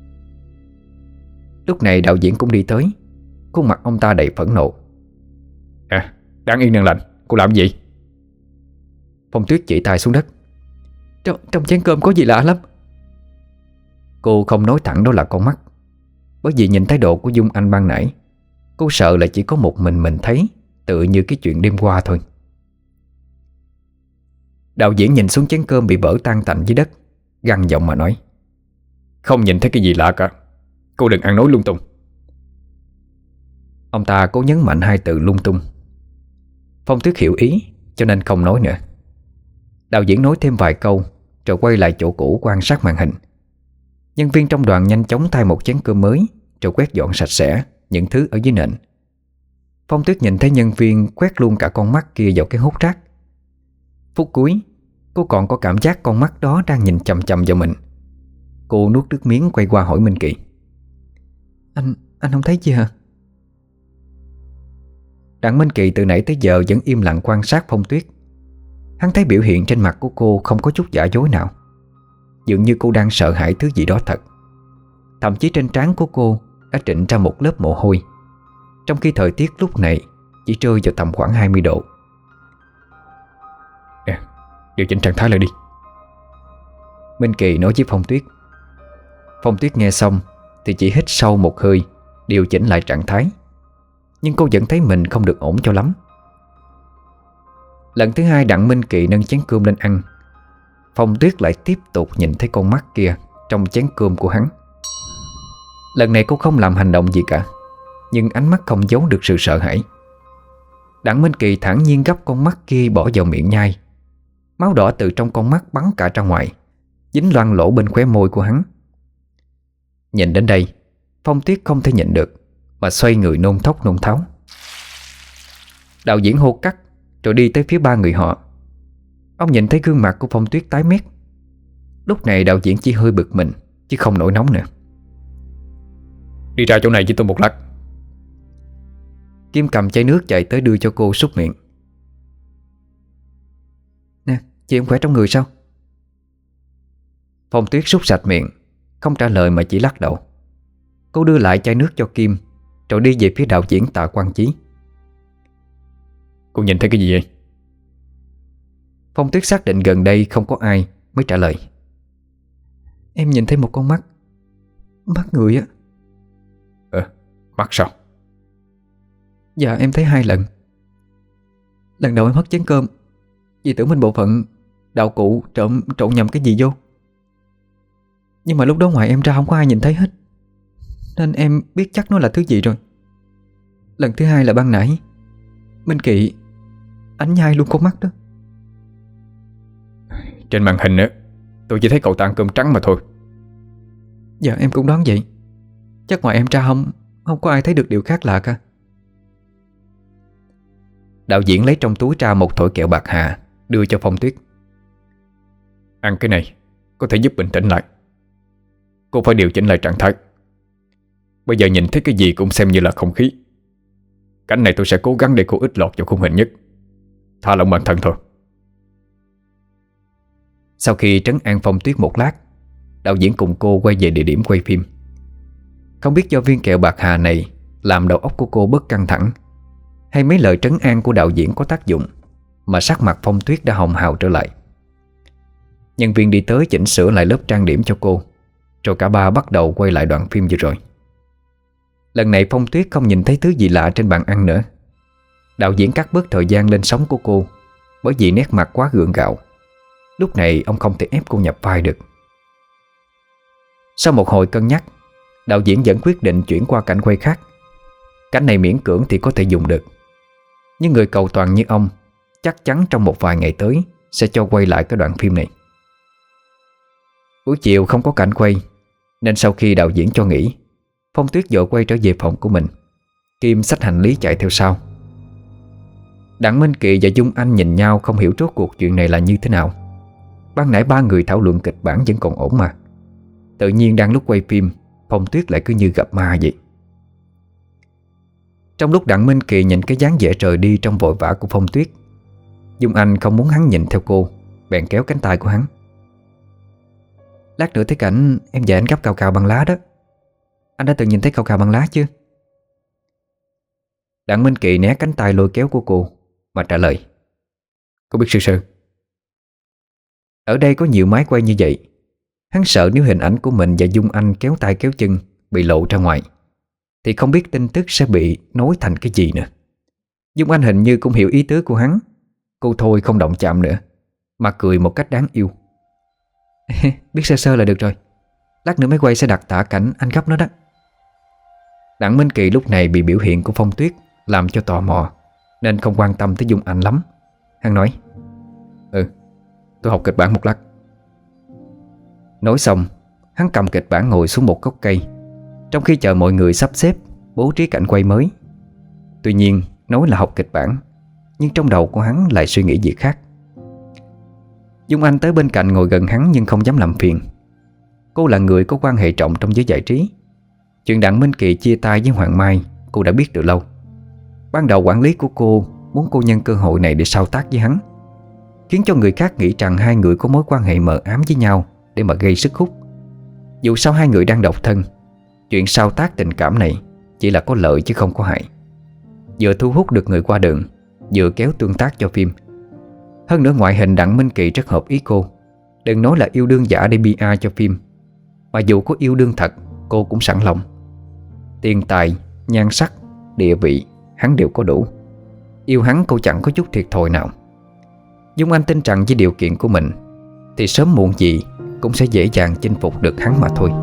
Lúc này đạo diễn cũng đi tới. Khuôn mặt ông ta đầy phẫn nộ:
"À, đáng yên đang lành, cô làm gì?"
Phong Tuyết chỉ tay xuống đất: Trong, trong chén cơm có gì lạ lắm." Cô không nói thẳng đó là con mắt, bởi vì nhìn thái độ của Dung Anh ban nãy, cô sợ là chỉ có một mình mình thấy, tựa như cái chuyện đêm qua thôi. Đạo diễn nhìn xuống chén cơm bị vỡ tan tành dưới đất, gằn giọng mà nói:
"Không nhìn thấy cái gì lạ cả. Cô đừng ăn nói lung tung."
Ông ta cố nhấn mạnh hai từ lung tung. Phong Tuyết hiểu ý cho nên không nói nữa. Đạo diễn nói thêm vài câu rồi quay lại chỗ cũ quan sát màn hình. Nhân viên trong đoàn nhanh chóng thay một chén cơm mới rồi quét dọn sạch sẽ những thứ ở dưới nền. Phong Tuyết nhìn thấy nhân viên quét luôn cả con mắt kia vào cái hút rác. Phút cuối, cô còn có cảm giác con mắt đó đang nhìn chằm chằm vào mình. Cô nuốt nước miếng quay qua hỏi Minh Kỳ: Anh, anh không thấy gì hả? Đặng Minh Kỳ từ nãy tới giờ vẫn im lặng quan sát Phong Tuyết. Hắn thấy biểu hiện trên mặt của cô không có chút giả dối nào. Dường như cô đang sợ hãi thứ gì đó thật. Thậm chí trên trán của cô đã trịnh ra một lớp mồ hôi, trong khi thời tiết lúc này chỉ rơi vào tầm khoảng hai mươi độ.
À, điều chỉnh trạng thái lại đi,
Minh Kỳ nói với Phong Tuyết. Phong Tuyết nghe xong thì chỉ hít sâu một hơi, điều chỉnh lại trạng thái. Nhưng cô vẫn thấy mình không được ổn cho lắm. Lần thứ hai Đặng Minh Kỳ nâng chén cơm lên ăn, Phong Tuyết lại tiếp tục nhìn thấy con mắt kia trong chén cơm của hắn. Lần này cô không làm hành động gì cả, nhưng ánh mắt không giấu được sự sợ hãi. Đặng Minh Kỳ thản nhiên gắp con mắt kia bỏ vào miệng nhai. Máu đỏ từ trong con mắt bắn cả ra ngoài, dính loang lỗ bên khóe môi của hắn. Nhìn đến đây, Phong Tuyết không thể nhịn được mà xoay người nôn thốc nôn tháo. Đạo diễn hô cắt rồi đi tới phía ba người họ. Ông nhìn thấy gương mặt của Phong Tuyết tái mét. Lúc này đạo diễn chỉ hơi bực mình chứ không nổi nóng nữa.
Đi ra chỗ này với tôi một lát.
Kim cầm chai nước chạy tới đưa cho cô súc miệng. Nè, chị không khỏe trong người sao? Phong Tuyết súc sạch miệng, không trả lời mà chỉ lắc đầu. Cô đưa lại chai nước cho Kim rồi đi về phía đạo diễn Tạ Quang Chí.
Cô nhìn thấy cái gì vậy?
Phong Tuyết xác định gần đây không có ai mới trả lời. Em nhìn thấy một con mắt. Mắt người á.
Ờ, mắt sao?
Dạ em thấy hai lần. Lần đầu em hất chén cơm vì tưởng bên bộ phận đạo cụ trộn trộn nhầm cái gì vô. Nhưng mà lúc đó ngoài em ra không có ai nhìn thấy hết, nên em biết chắc nó là thứ gì rồi. Lần thứ hai là ban nãy Minh Kỳ anh nhai luôn con mắt đó.
Trên màn hình á, tôi chỉ thấy cậu ta ăn cơm trắng mà thôi.
Dạ em cũng đoán vậy. Chắc ngoài em ra không Không có ai thấy được điều khác lạ cả. Đạo diễn lấy trong túi ra một thỏi kẹo bạc hà đưa cho Phong Tuyết.
Ăn cái này có thể giúp bình tĩnh lại. Cô phải điều chỉnh lại trạng thái. Bây giờ nhìn thấy cái gì cũng xem như là không khí. Cảnh này tôi sẽ cố gắng để cô ít lọt vào khung hình nhất. Thả lỏng bản thân thôi.
Sau khi trấn an Phong Tuyết một lát, đạo diễn cùng cô quay về địa điểm quay phim. Không biết do viên kẹo bạc hà này làm đầu óc của cô bớt căng thẳng, hay mấy lời trấn an của đạo diễn có tác dụng, mà sắc mặt Phong Tuyết đã hồng hào trở lại. Nhân viên đi tới chỉnh sửa lại lớp trang điểm cho cô, rồi cả ba bắt đầu quay lại đoạn phim vừa rồi. Lần này Phong Tuyết không nhìn thấy thứ gì lạ trên bàn ăn nữa. Đạo diễn cắt bớt thời gian lên sóng của cô, bởi vì nét mặt quá gượng gạo. Lúc này ông không thể ép cô nhập vai được. Sau một hồi cân nhắc, đạo diễn vẫn quyết định chuyển qua cảnh quay khác. Cảnh này miễn cưỡng thì có thể dùng được, nhưng người cầu toàn như ông chắc chắn trong một vài ngày tới sẽ cho quay lại cái đoạn phim này. Buổi chiều không có cảnh quay, nên sau khi đạo diễn cho nghỉ, Phong Tuyết vội quay trở về phòng của mình. Kim xách hành lý chạy theo sau. Đặng Minh Kỳ và Dung Anh nhìn nhau không hiểu rốt cuộc chuyện này là như thế nào. Ban nãy ba người thảo luận kịch bản vẫn còn ổn mà, tự nhiên đang lúc quay phim, Phong Tuyết lại cứ như gặp ma vậy. Trong lúc Đặng Minh Kỳ nhìn cái dáng vẻ rời đi trong vội vã của Phong Tuyết, Dung Anh không muốn hắn nhìn theo cô, bèn kéo cánh tay của hắn. Lát nữa thấy cảnh em và anh gấp cào cào bằng lá đó. Anh đã từng nhìn thấy cào cào bằng lá chưa? Đặng Minh Kỳ né cánh tay lôi kéo của cô mà trả lời: Có biết sơ sơ. Ở đây có nhiều máy quay như vậy, hắn sợ nếu hình ảnh của mình và Dung Anh kéo tay kéo chân bị lộ ra ngoài thì không biết tin tức sẽ bị nối thành cái gì nữa. Dung Anh hình như cũng hiểu ý tứ của hắn. Cô thôi không động chạm nữa, mà cười một cách đáng yêu. Biết sơ sơ là được rồi. Lát nữa máy quay sẽ đặt tả cảnh anh gấp nó đó. Đặng Minh Kỳ lúc này bị biểu hiện của Phong Tuyết làm cho tò mò, nên không quan tâm tới Dung Anh lắm. Hắn nói: Ừ, tôi học kịch bản một lát. Nói xong, hắn cầm kịch bản ngồi xuống một gốc cây, trong khi chờ mọi người sắp xếp bố trí cảnh quay mới. Tuy nhiên nói là học kịch bản, nhưng trong đầu của hắn lại suy nghĩ việc khác. Dung Anh tới bên cạnh ngồi gần hắn nhưng không dám làm phiền. Cô là người có quan hệ trọng trong giới giải trí. Chuyện Đặng Minh Kỳ chia tay với Hoàng Mai cô đã biết từ lâu. Ban đầu quản lý của cô muốn cô nhân cơ hội này để sao tác với hắn, khiến cho người khác nghĩ rằng hai người có mối quan hệ mờ ám với nhau để mà gây sức hút. Dù sao hai người đang độc thân, chuyện sao tác tình cảm này chỉ là có lợi chứ không có hại. Vừa thu hút được người qua đường, vừa kéo tương tác cho phim. Hơn nữa ngoại hình Đặng Minh Kỳ rất hợp ý cô. Đừng nói là yêu đương giả để pê e cho phim, mà dù có yêu đương thật cô cũng sẵn lòng. Tiền tài, nhan sắc, địa vị hắn đều có đủ. Yêu hắn cô chẳng có chút thiệt thòi nào. Dung Anh tin rằng với điều kiện của mình thì sớm muộn gì cũng sẽ dễ dàng chinh phục được hắn mà thôi.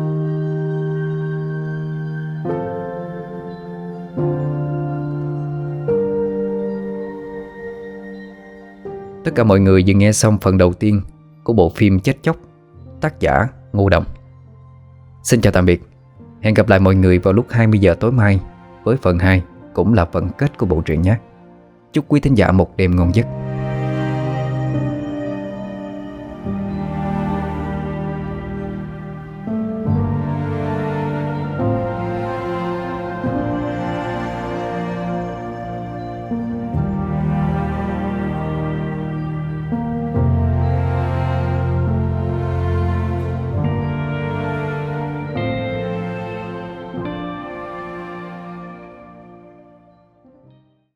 Tất cả mọi người vừa nghe xong phần đầu tiên của bộ phim Chết Chóc, tác giả Ngô Đồng. Xin chào tạm biệt. Hẹn gặp lại mọi người vào lúc hai mươi giờ tối mai với phần hai, cũng là phần kết của bộ truyện nhé. Chúc quý thính giả một đêm ngon giấc.